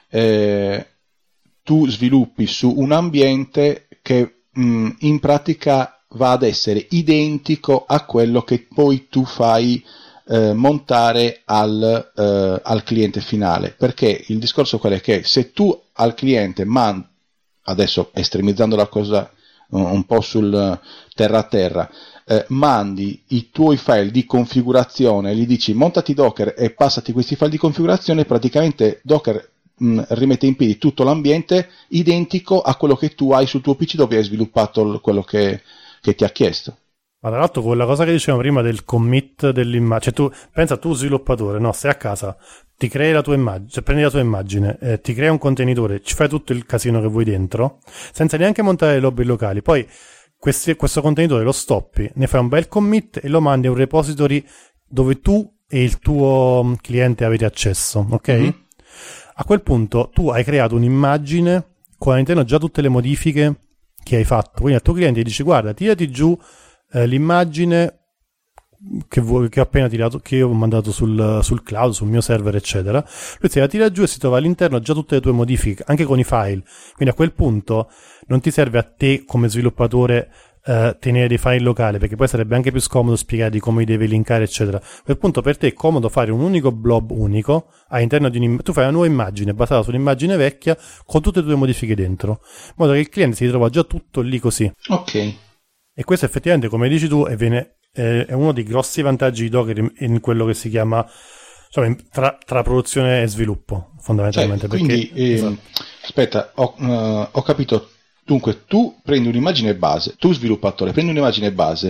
Speaker 2: tu sviluppi su un ambiente che in pratica va ad essere identico a quello che poi tu fai montare al cliente finale, perché il discorso qual è? Che se tu al cliente adesso estremizzando la cosa un po' sul terra a terra, mandi i tuoi file di configurazione, gli dici montati Docker e passati questi file di configurazione, praticamente Docker rimette in piedi tutto l'ambiente identico a quello che tu hai sul tuo PC dove hai sviluppato quello che ti ha chiesto.
Speaker 1: Ma tra l'altro quella cosa che dicevamo prima del commit dell'immagine, cioè tu sviluppatore, no, stai a casa, ti crei la tua immagine, cioè prendi la tua immagine, ti crea un contenitore, ci fai tutto il casino che vuoi dentro, senza neanche montare le lobby locali, poi questo contenitore lo stoppi, ne fai un bel commit e lo mandi a un repository dove tu e il tuo cliente avete accesso, ok? Mm-hmm. A quel punto tu hai creato un'immagine con all'interno già tutte le modifiche che hai fatto, quindi al tuo cliente gli dici guarda, tirati giù l'immagine che ho appena tirato, che io ho mandato sul cloud, sul mio server eccetera, lui si la tira giù e si trova all'interno già tutte le tue modifiche, anche con i file, quindi a quel punto non ti serve a te come sviluppatore tenere dei file locali, perché poi sarebbe anche più scomodo spiegare di come li devi linkare eccetera. A quel punto per te è comodo fare un unico blob unico all'interno di tu fai una nuova immagine basata sull'immagine vecchia con tutte le tue modifiche dentro, in modo che il cliente si trova già tutto lì così.
Speaker 2: Ok.
Speaker 1: E questo effettivamente, come dici tu, è uno dei grossi vantaggi di Docker in quello che si chiama, insomma, tra produzione e sviluppo, fondamentalmente.
Speaker 2: Cioè, quindi, esatto. Aspetta, ho capito. Dunque, tu prendi un'immagine base, tu sviluppatore, prendi un'immagine base,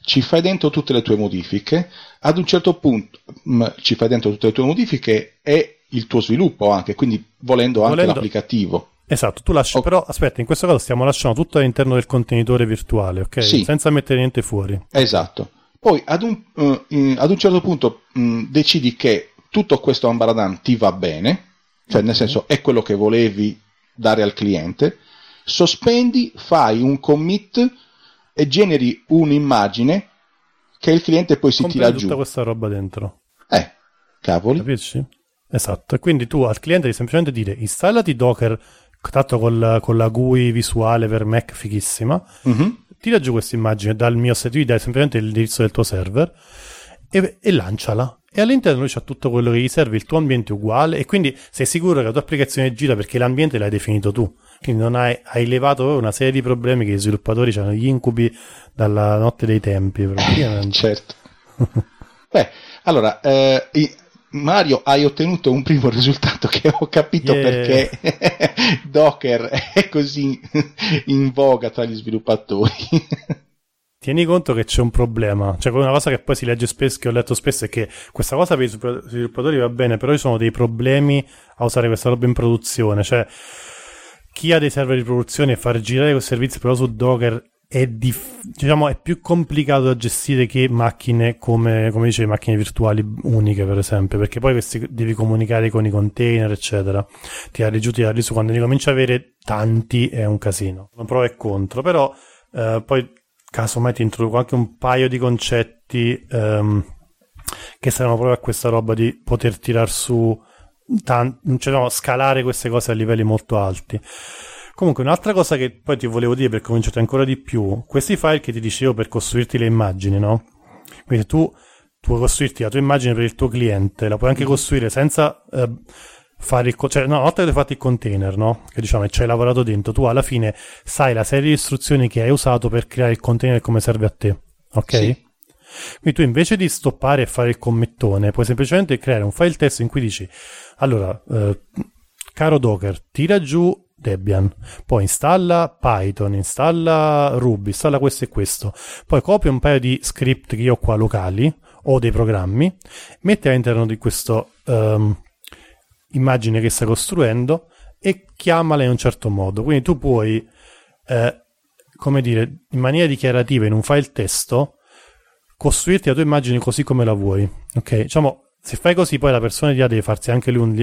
Speaker 2: ci fai dentro tutte le tue modifiche, ad un certo punto ci fai dentro tutte le tue modifiche e il tuo sviluppo anche, quindi volendo anche l'applicativo.
Speaker 1: Esatto, tu lasci, però aspetta, in questo caso stiamo lasciando tutto all'interno del contenitore virtuale, ok?
Speaker 2: Sì.
Speaker 1: Senza mettere niente fuori.
Speaker 2: Esatto. Poi ad un certo punto decidi che tutto questo ambaradan ti va bene, cioè nel senso è quello che volevi dare al cliente, sospendi, fai un commit e generi un'immagine che il cliente poi si tira giù.
Speaker 1: Tutta questa roba dentro.
Speaker 2: Cavoli.
Speaker 1: Capisci? Esatto, e quindi tu al cliente devi semplicemente dire installati Docker, tanto con la GUI visuale per Mac fighissima, tira giù questa immagine dal mio sito, dai semplicemente l'indirizzo del tuo server e lanciala. E all'interno lui c'ha tutto quello che gli serve, il tuo ambiente è uguale, e quindi sei sicuro che la tua applicazione gira perché l'ambiente l'hai definito tu. Quindi non hai levato una serie di problemi che gli sviluppatori hanno gli incubi dalla notte dei tempi.
Speaker 2: Certo. Beh, allora, Mario, hai ottenuto un primo risultato che ho capito perché Docker è così in voga tra gli sviluppatori.
Speaker 1: Tieni conto che c'è un problema, cioè una cosa che poi si legge spesso, che ho letto spesso, è che questa cosa per i sviluppatori va bene, però ci sono dei problemi a usare questa roba in produzione, cioè chi ha dei server di produzione e far girare quei servizi però su Docker è più complicato da gestire che macchine come dicevi, macchine virtuali uniche per esempio, perché poi questi devi comunicare con i container eccetera, tirarli giù, tirarli su, quando ne cominci a avere tanti è un casino, un pro e contro, però poi casomai ti introduco anche un paio di concetti che servono proprio a questa roba di poter tirar su scalare queste cose a livelli molto alti. Comunque un'altra cosa che poi ti volevo dire per cominciare ancora di più, questi file che ti dicevo per costruirti le immagini, no? Quindi tu puoi costruirti la tua immagine per il tuo cliente, la puoi anche costruire senza fare una volta che hai fatto il container, no? Che diciamo ci hai lavorato dentro, tu alla fine sai la serie di istruzioni che hai usato per creare il container come serve a te, ok? Sì. Quindi tu invece di stoppare e fare il commettone puoi semplicemente creare un file testo in cui dici allora, caro Docker, tira giù Debian, poi installa Python, installa Ruby, installa questo e questo, poi copia un paio di script che io ho qua locali o dei programmi, metti all'interno di questo immagine che stai costruendo e chiamala in un certo modo. Quindi tu puoi come dire, in maniera dichiarativa in un file testo costruirti la tua immagine così come la vuoi, ok? Diciamo, se fai così poi la persona di là deve farsi anche lui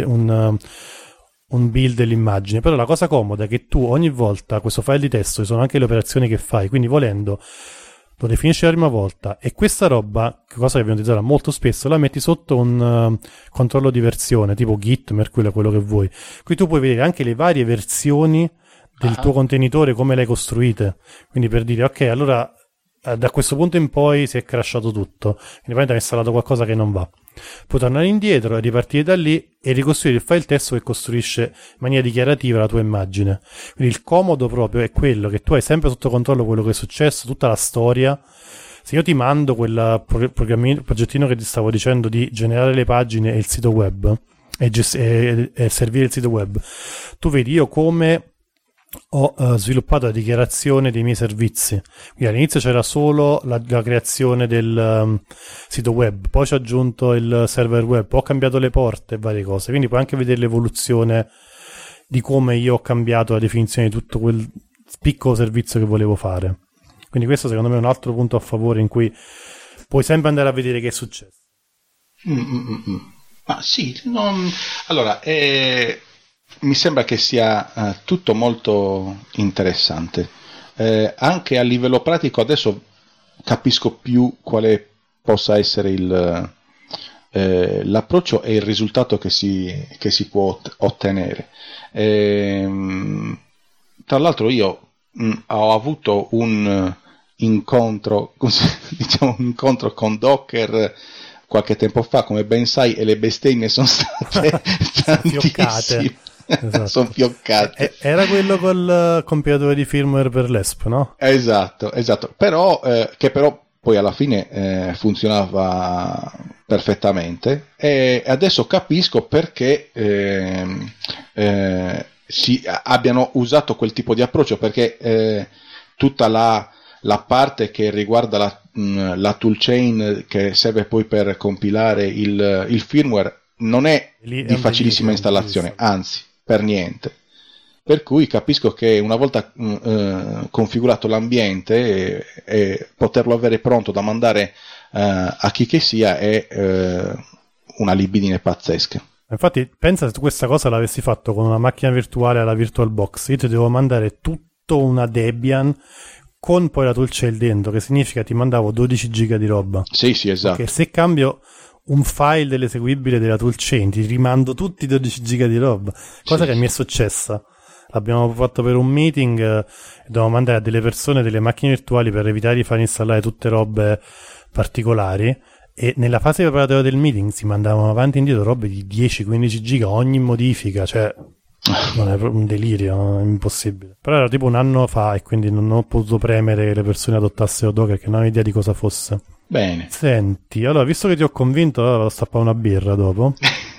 Speaker 1: un build dell'immagine, però la cosa comoda è che tu ogni volta questo file di testo ci sono anche le operazioni che fai, quindi volendo lo definisci la prima volta e questa roba, che cosa che viene utilizzata molto spesso, la metti sotto un controllo di versione tipo Git, Mercurial, quello che vuoi, qui tu puoi vedere anche le varie versioni del tuo contenitore, come le hai costruite, quindi per dire ok, allora da questo punto in poi si è crashato tutto, quindi hai installato qualcosa che non va. Puoi tornare indietro e ripartire da lì e ricostruire il file testo che costruisce in maniera dichiarativa la tua immagine. Quindi il comodo proprio è quello che tu hai sempre sotto controllo quello che è successo, tutta la storia. Se io ti mando quel progettino che ti stavo dicendo di generare le pagine e il sito web e servire il sito web, tu vedi io come ho sviluppato la dichiarazione dei miei servizi. Quindi all'inizio c'era solo la creazione del sito web, poi ci ho aggiunto il server web, ho cambiato le porte e varie cose, quindi puoi anche vedere l'evoluzione di come io ho cambiato la definizione di tutto quel piccolo servizio che volevo fare. Quindi questo secondo me è un altro punto a favore in cui puoi sempre andare a vedere che è successo.
Speaker 2: Ma sì, allora mi sembra che sia tutto molto interessante. Anche a livello pratico adesso capisco più quale possa essere l'approccio e il risultato che si può ottenere. Tra l'altro io ho avuto un incontro con Docker qualche tempo fa, come ben sai, e le bestemmie sono state tantissime.
Speaker 1: Esatto.
Speaker 2: Sono fioccate.
Speaker 1: Era quello col compilatore di firmware per l'ESP, no?
Speaker 2: Esatto. Però che però poi alla fine funzionava perfettamente e adesso capisco perché abbiano usato quel tipo di approccio, perché tutta la parte che riguarda la toolchain che serve poi per compilare il firmware non è di facilissima installazione, anzi, per niente. Per cui capisco che una volta configurato l'ambiente poterlo avere pronto da mandare a chi che sia è una libidine pazzesca.
Speaker 1: Infatti pensa se tu questa cosa l'avessi fatto con una macchina virtuale alla VirtualBox, io ti devo mandare tutto una Debian con poi la toolchain dentro, che significa ti mandavo 12 giga di roba.
Speaker 2: Sì, esatto.
Speaker 1: Perché se cambio un file dell'eseguibile della toolchain ti rimando tutti i 12 giga di roba, cosa che mi è successa. L'abbiamo fatto per un meeting, dovevamo mandare a delle persone delle macchine virtuali per evitare di far installare tutte robe particolari, e nella fase preparatoria del meeting si mandavano avanti e indietro robe di 10-15 giga ogni modifica, cioè non è un delirio, è impossibile. Però era tipo un anno fa e quindi non ho potuto premere che le persone adottassero Docker, che non avevo idea di cosa fosse.
Speaker 2: Bene.
Speaker 1: Senti, allora, visto che ti ho convinto, allora vado a stappare una birra dopo.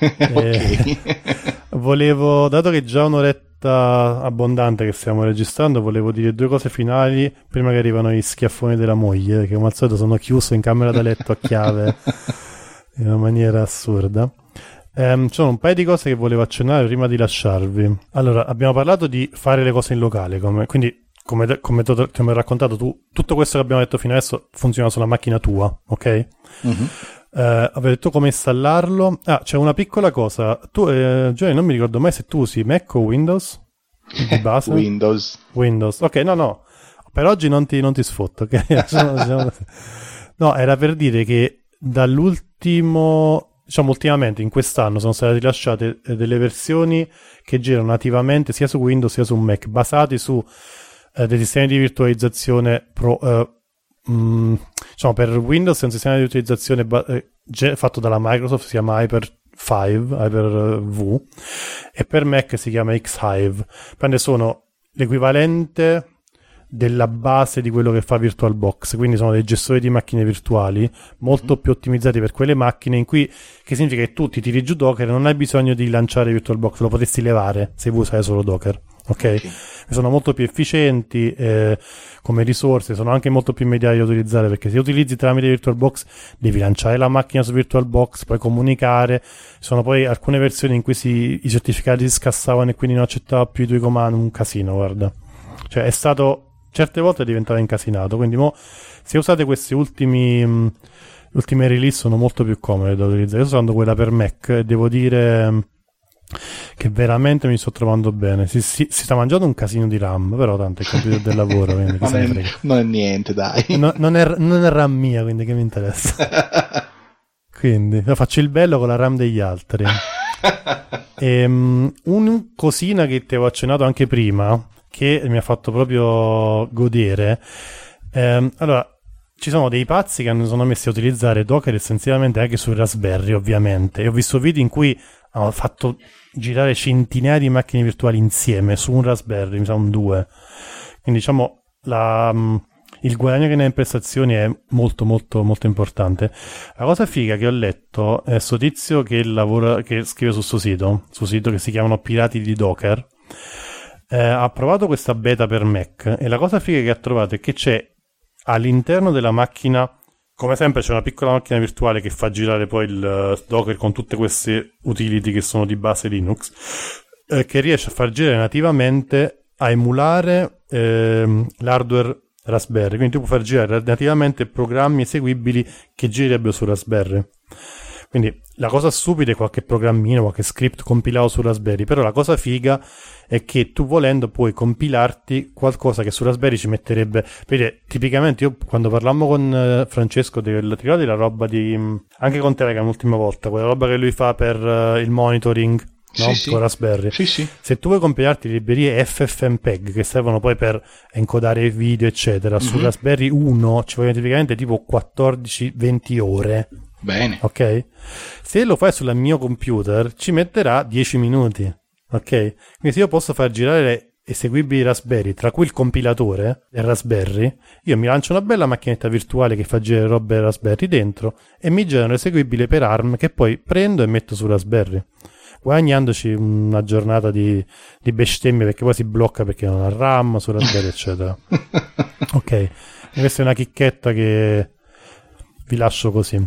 Speaker 1: Volevo, dato che già un'oretta abbondante che stiamo registrando, volevo dire due cose finali prima che arrivano gli schiaffoni della moglie, che come al solito sono chiuso in camera da letto a chiave in una maniera assurda. Ci sono un paio di cose che volevo accennare prima di lasciarvi. Allora, abbiamo parlato di fare le cose in locale, quindi come ti ho raccontato tu, tutto questo che abbiamo detto fino adesso funziona sulla macchina tua, ok? Mm-hmm. Avevo detto come installarlo. C'è una piccola cosa. Tu, Giovanni, non mi ricordo mai se tu usi Mac o Windows di base. Windows. Ok, no. Per oggi non ti sfotto, ok? No, era per dire che ultimamente in quest'anno sono state rilasciate delle versioni che girano nativamente sia su Windows sia su Mac, basati su dei sistemi di virtualizzazione per Windows è un sistema di utilizzazione fatto dalla Microsoft, si chiama Hyper-V, e per Mac si chiama X-Hive. Quindi sono l'equivalente della base di quello che fa VirtualBox, quindi sono dei gestori di macchine virtuali molto più ottimizzati per quelle macchine, in cui, che significa che tu ti tiri giù Docker e non hai bisogno di lanciare VirtualBox, lo potresti levare se vuoi usare solo Docker. Ok? Sono molto più efficienti come risorse, sono anche molto più immediati da utilizzare, perché se utilizzi tramite VirtualBox devi lanciare la macchina su VirtualBox, poi comunicare. Sono poi alcune versioni in cui i certificati si scassavano e quindi non accettava più i tuoi comandi, un casino, guarda. Cioè è stato, certe volte diventava incasinato, quindi se usate questi ultime release sono molto più comode da utilizzare. Io sto usando quella per Mac e devo dire che veramente mi sto trovando bene. Si sta mangiando un casino di RAM, però tanto è il computer del lavoro, quindi
Speaker 2: non è niente, dai.
Speaker 1: Non è RAM mia, quindi che mi interessa. Quindi faccio il bello con la RAM degli altri. Un cosina che ti avevo accennato anche prima, che mi ha fatto proprio godere. Allora, ci sono dei pazzi che hanno sono messi a utilizzare Docker essenzialmente anche sui Raspberry, ovviamente, e ho visto video in cui hanno fatto girare centinaia di macchine virtuali insieme su un Raspberry, mi sa un 2. Quindi diciamo il guadagno che ne ha in prestazioni è molto molto molto importante. La cosa figa che ho letto è sto tizio che scrive sul suo sito che si chiamano Pirati di Docker. Ha provato questa beta per Mac e la cosa figa che ha trovato è che c'è all'interno della macchina, come sempre c'è una piccola macchina virtuale che fa girare poi il Docker con tutte queste utility che sono di base Linux, che riesce a far girare nativamente, a emulare l'hardware Raspberry, quindi tu puoi far girare nativamente programmi eseguibili che girerebbero su Raspberry. Quindi la cosa stupida è qualche programmino, qualche script compilato su Raspberry, però la cosa figa è che tu volendo puoi compilarti qualcosa che su Raspberry ci metterebbe. Perché tipicamente io quando parlammo con Francesco ti ricordi la roba di anche con Telegram l'ultima volta, quella roba che lui fa per il monitoring, no?
Speaker 2: Sì,
Speaker 1: con Raspberry.
Speaker 2: Sì.
Speaker 1: Se tu vuoi compilarti librerie FFmpeg che servono poi per encodare video eccetera, su Raspberry 1 ci vogliono tipicamente tipo 14-20 ore.
Speaker 2: Bene.
Speaker 1: Ok? Se lo fai sul mio computer ci metterà 10 minuti. Ok? Quindi se io posso far girare eseguibili Raspberry, tra cui il compilatore del Raspberry, io mi lancio una bella macchinetta virtuale che fa girare robe Raspberry dentro e mi genero eseguibile per ARM che poi prendo e metto su Raspberry, guadagnandoci una giornata di bestemmie, perché poi si blocca perché non ha RAM su Raspberry eccetera. Ok, questa è una chicchetta che vi lascio così.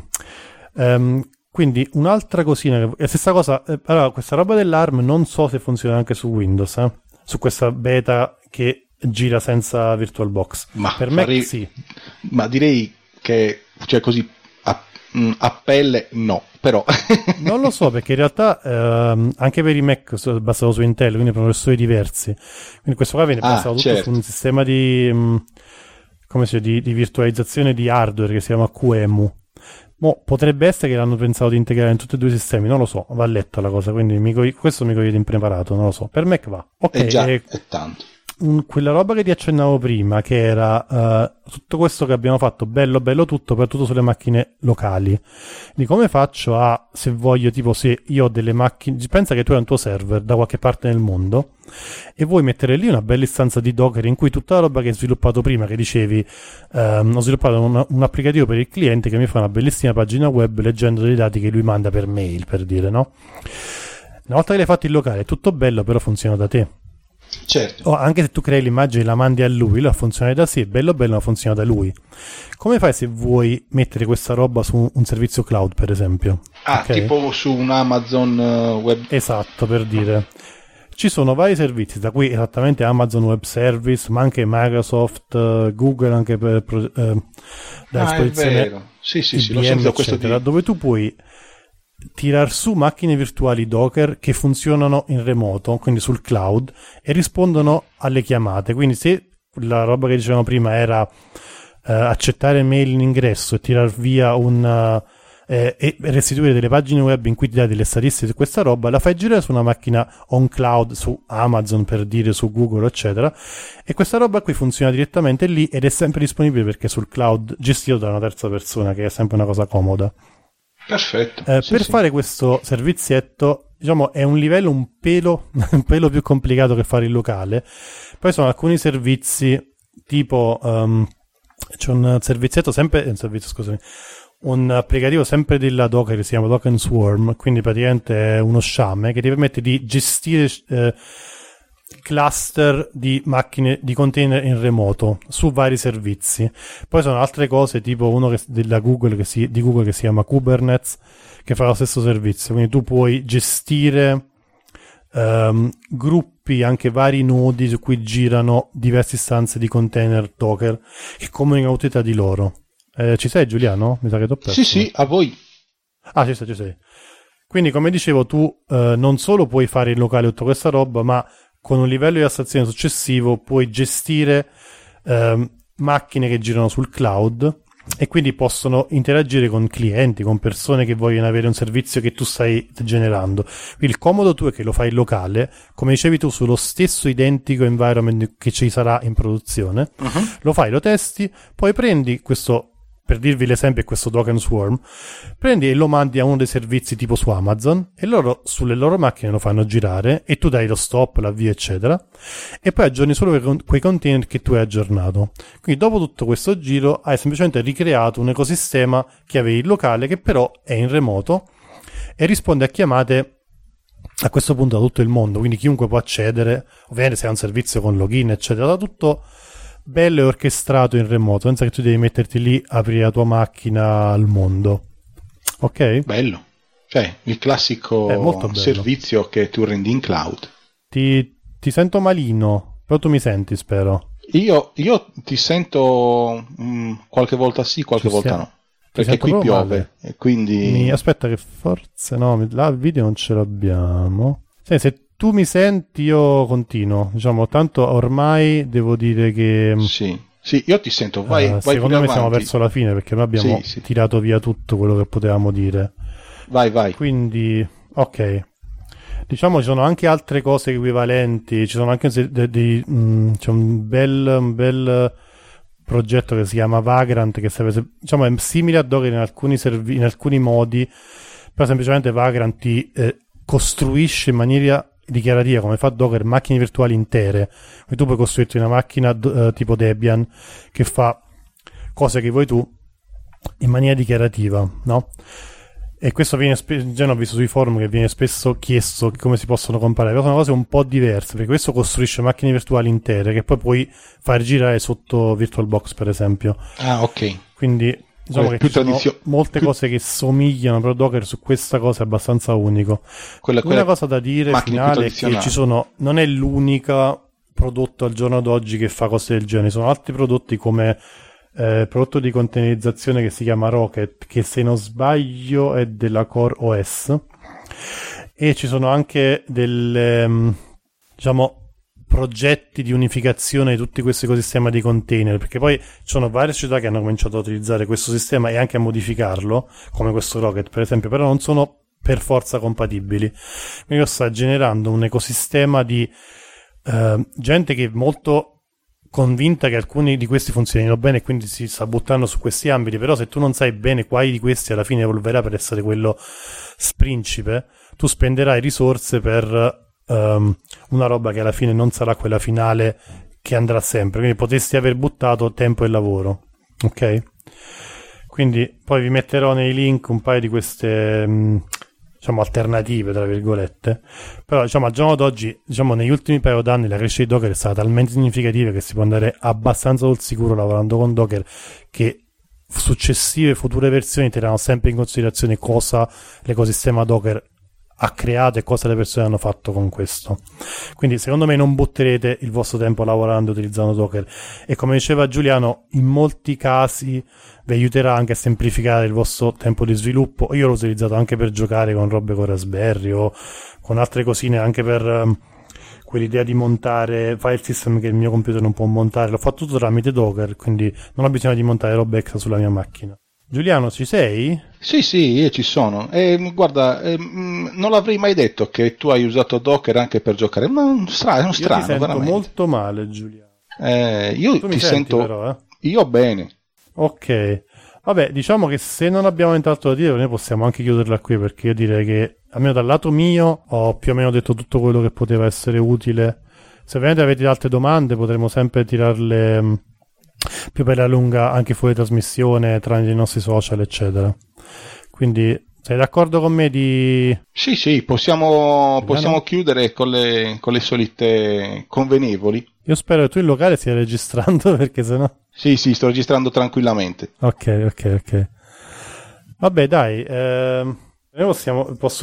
Speaker 1: Quindi un'altra cosina, la stessa cosa, allora questa roba dell'ARM non so se funziona anche su Windows, su questa beta che gira senza VirtualBox.
Speaker 2: Ma
Speaker 1: per me sì.
Speaker 2: Ma direi che, cioè, così a pelle no, però
Speaker 1: non lo so, perché in realtà anche per i Mac basato su Intel, quindi processori diversi, quindi questo qua viene basato tutto su un sistema di come si dice, di virtualizzazione di hardware che si chiama QEMU. Potrebbe essere che l'hanno pensato di integrare in tutti e due i sistemi, non lo so, va letta la cosa, quindi questo mi cogliete impreparato, non lo so. Per Mac va. Ok,
Speaker 2: è tanto.
Speaker 1: Quella roba che ti accennavo prima, che era tutto questo che abbiamo fatto, bello tutto, per tutto sulle macchine locali. Di come faccio se voglio, tipo, se io ho delle macchine, pensa che tu hai un tuo server da qualche parte nel mondo e vuoi mettere lì una bella istanza di Docker in cui tutta la roba che hai sviluppato prima, che dicevi, ho sviluppato un applicativo per il cliente che mi fa una bellissima pagina web leggendo dei dati che lui manda per mail, per dire, no? Una volta che l'hai fatto in locale è tutto bello, però funziona da te.
Speaker 2: Certo.
Speaker 1: Anche se tu crei l'immagine e la mandi a lui, la funziona da sé, bello, ma funziona da lui. Come fai se vuoi mettere questa roba su un servizio cloud, per esempio?
Speaker 2: Okay? Tipo su un Amazon Web.
Speaker 1: Esatto, per dire. Ci sono vari servizi, da cui esattamente Amazon Web Service, ma anche Microsoft, Google, anche per da esposizione,
Speaker 2: è vero. Sì,
Speaker 1: IBM,
Speaker 2: lo sento,
Speaker 1: eccetera, dove tu puoi tirar su macchine virtuali Docker che funzionano in remoto, quindi sul cloud, e rispondono alle chiamate. Quindi se la roba che dicevamo prima era accettare mail in ingresso e tirar via e restituire delle pagine web in cui ti dai delle statistiche su questa roba, la fai girare su una macchina on cloud, su Amazon, per dire, su Google, eccetera, e questa roba qui funziona direttamente lì ed è sempre disponibile perché sul cloud gestito da una terza persona, che è sempre una cosa comoda.
Speaker 2: Perfetto.
Speaker 1: Per fare questo servizietto, diciamo, è un livello un pelo più complicato che fare il locale. Poi sono alcuni servizi tipo c'è un servizietto un applicativo sempre della Docker che si chiama Docker Swarm, quindi praticamente è uno sciame che ti permette di gestire cluster di macchine, di container in remoto su vari servizi. Poi sono altre cose, tipo uno di Google che si chiama Kubernetes, che fa lo stesso servizio, quindi tu puoi gestire gruppi, anche vari nodi su cui girano diverse istanze di container Docker che comunicano tra di loro. Ci sei, Giuliano? Mi sa che t'ho perso.
Speaker 2: Sì, a voi.
Speaker 1: Ci sei. Quindi, come dicevo, tu non solo puoi fare in locale tutta questa roba, ma con un livello di astrazione successivo puoi gestire macchine che girano sul cloud e quindi possono interagire con clienti, con persone che vogliono avere un servizio che tu stai generando. Quindi il comodo tu è che lo fai in locale, come dicevi tu, sullo stesso identico environment che ci sarà in produzione. Lo fai, lo testi, poi prendi questo, per dirvi l'esempio è questo Docker Swarm, prendi e lo mandi a uno dei servizi tipo su Amazon e loro sulle loro macchine lo fanno girare e tu dai lo stop, l'avvio, eccetera, e poi aggiorni solo quei container che tu hai aggiornato. Quindi dopo tutto questo giro hai semplicemente ricreato un ecosistema che avevi in locale, che però è in remoto e risponde a chiamate a questo punto da tutto il mondo, quindi chiunque può accedere, ovviamente se ha un servizio con login, eccetera, da tutto bello e orchestrato in remoto, senza che tu devi metterti lì, aprire la tua macchina al mondo. Ok?
Speaker 2: Bello. Cioè, il classico servizio che tu rendi in cloud.
Speaker 1: Ti sento malino, però tu mi senti, spero.
Speaker 2: Io ti sento qualche volta sì, qualche volta no. Perché qui piove male. E quindi...
Speaker 1: Aspetta che forse no, là il video non ce l'abbiamo. Se tu mi senti, io continuo. Diciamo, tanto ormai devo dire che...
Speaker 2: Sì, io ti sento, vai
Speaker 1: secondo me siamo verso la fine, perché noi abbiamo tirato via tutto quello che potevamo dire.
Speaker 2: Vai.
Speaker 1: Quindi, ok. Diciamo, ci sono anche altre cose equivalenti. Ci sono anche c'è un bel progetto che si chiama Vagrant, che serve, diciamo, è simile a Docker in alcuni modi, però semplicemente Vagrant ti costruisce in maniera dichiarativa, come fa Docker, macchine virtuali intere. Quindi tu puoi costruirti una macchina tipo Debian che fa cose che vuoi tu in maniera dichiarativa, no? E questo viene già ho visto sui forum che viene spesso chiesto come si possono comparare, però sono cose un po' diverse, perché questo costruisce macchine virtuali intere che poi puoi far girare sotto VirtualBox, per esempio.
Speaker 2: Ok.
Speaker 1: Quindi diciamo che ci sono molte cose che somigliano, però Docker su questa cosa è abbastanza unico. Una cosa da dire finale è che ci sono, non è l'unica prodotto al giorno d'oggi che fa cose del genere, sono altri prodotti come prodotto di containerizzazione che si chiama Rocket, che se non sbaglio è della Core OS, e ci sono anche delle diciamo progetti di unificazione di tutti questi ecosistemi di container, perché poi ci sono varie società che hanno cominciato a utilizzare questo sistema e anche a modificarlo, come questo Rocket per esempio, però non sono per forza compatibili. Quindi sta generando un ecosistema di gente che è molto convinta che alcuni di questi funzionino bene e quindi si sta buttando su questi ambiti, però se tu non sai bene quali di questi alla fine evolverà per essere quello principe, tu spenderai risorse per una roba che alla fine non sarà quella finale che andrà sempre, quindi potresti aver buttato tempo e lavoro, ok? Quindi poi vi metterò nei link un paio di queste diciamo alternative tra virgolette, però diciamo al giorno d'oggi, diciamo negli ultimi paio d'anni la crescita di Docker è stata talmente significativa che si può andare abbastanza sul sicuro lavorando con Docker che successive future versioni terranno sempre in considerazione cosa l'ecosistema Docker ha creato e cosa le persone hanno fatto con questo. Quindi secondo me non butterete il vostro tempo lavorando utilizzando Docker, e come diceva Giuliano, in molti casi vi aiuterà anche a semplificare il vostro tempo di sviluppo. Io l'ho utilizzato anche per giocare con robe con Raspberry o con altre cosine, anche per quell'idea di montare file system che il mio computer non può montare, l'ho fatto tutto tramite Docker, quindi non ho bisogno di montare robe extra sulla mia macchina. Giuliano, ci sei?
Speaker 2: Sì, io ci sono. Guarda, non l'avrei mai detto che tu hai usato Docker anche per giocare. Ma è uno strano,
Speaker 1: io ti sento
Speaker 2: veramente.
Speaker 1: Molto male, Giuliano.
Speaker 2: Io
Speaker 1: tu
Speaker 2: ti sento
Speaker 1: però,
Speaker 2: io bene.
Speaker 1: Ok. Vabbè, diciamo che se non abbiamo nient'altro da dire, noi possiamo anche chiuderla qui, perché io direi che, almeno dal lato mio, ho più o meno detto tutto quello che poteva essere utile. Se ovviamente avete altre domande, potremo sempre tirarle più per la lunga anche fuori trasmissione tramite i nostri social eccetera. Quindi sei d'accordo con me di...
Speaker 2: Sì, possiamo chiudere con le solite convenevoli.
Speaker 1: Io spero che tu il locale stia registrando, perché sennò...
Speaker 2: Sì, sto registrando tranquillamente.
Speaker 1: Ok. Vabbè, dai, posso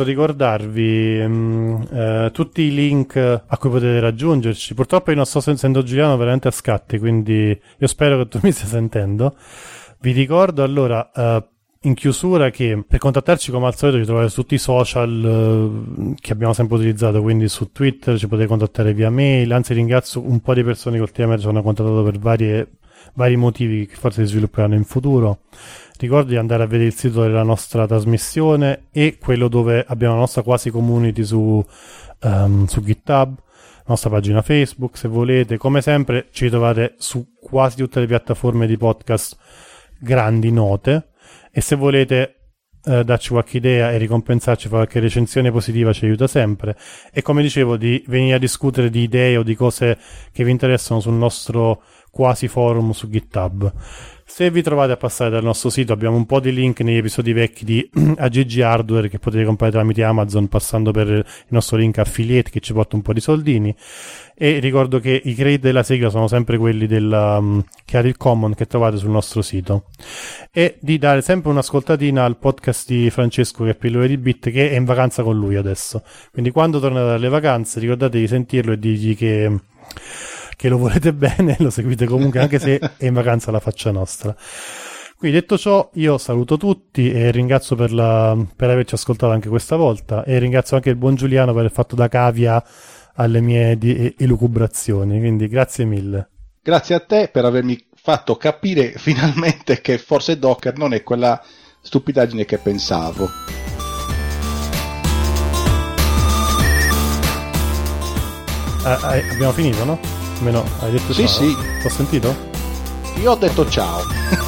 Speaker 1: ricordarvi tutti i link a cui potete raggiungerci. Purtroppo io non sto sentendo Giuliano veramente a scatti, quindi io spero che tu mi stia sentendo. Vi ricordo allora in chiusura che per contattarci come al solito ci trovate su tutti i social che abbiamo sempre utilizzato, quindi su Twitter ci potete contattare via mail, anzi ringrazio un po' di persone che ultimamente ci hanno contattato per vari motivi che forse si svilupperanno in futuro. Ricordo di andare a vedere il sito della nostra trasmissione e quello dove abbiamo la nostra quasi community su GitHub, la nostra pagina Facebook se volete. Come sempre ci trovate su quasi tutte le piattaforme di podcast grandi note, e se volete darci qualche idea e ricompensarci, fare qualche recensione positiva ci aiuta sempre, e come dicevo di venire a discutere di idee o di cose che vi interessano sul nostro quasi forum su GitHub. Se vi trovate a passare dal nostro sito, abbiamo un po' di link negli episodi vecchi di AGG Hardware che potete comprare tramite Amazon passando per il nostro link affiliate che ci porta un po' di soldini, e ricordo che i credit della sigla sono sempre quelli del Creative Commons che trovate sul nostro sito, e di dare sempre un'ascoltatina al podcast di Francesco che è Pillole di Bit, che è in vacanza con lui adesso, quindi quando tornate dalle vacanze ricordate di sentirlo e dirgli che lo volete bene, lo seguite comunque anche se è in vacanza alla faccia nostra. Quindi detto ciò, io saluto tutti e ringrazio per averci ascoltato anche questa volta, e ringrazio anche il buon Giuliano per aver fatto da cavia alle mie elucubrazioni, quindi grazie mille.
Speaker 2: Grazie a te per avermi fatto capire finalmente che forse Docker non è quella stupidaggine che pensavo.
Speaker 1: Abbiamo finito, no? Almeno hai detto
Speaker 2: sì,
Speaker 1: ciao?
Speaker 2: Sì.
Speaker 1: Ho sentito?
Speaker 2: Io ho detto ciao.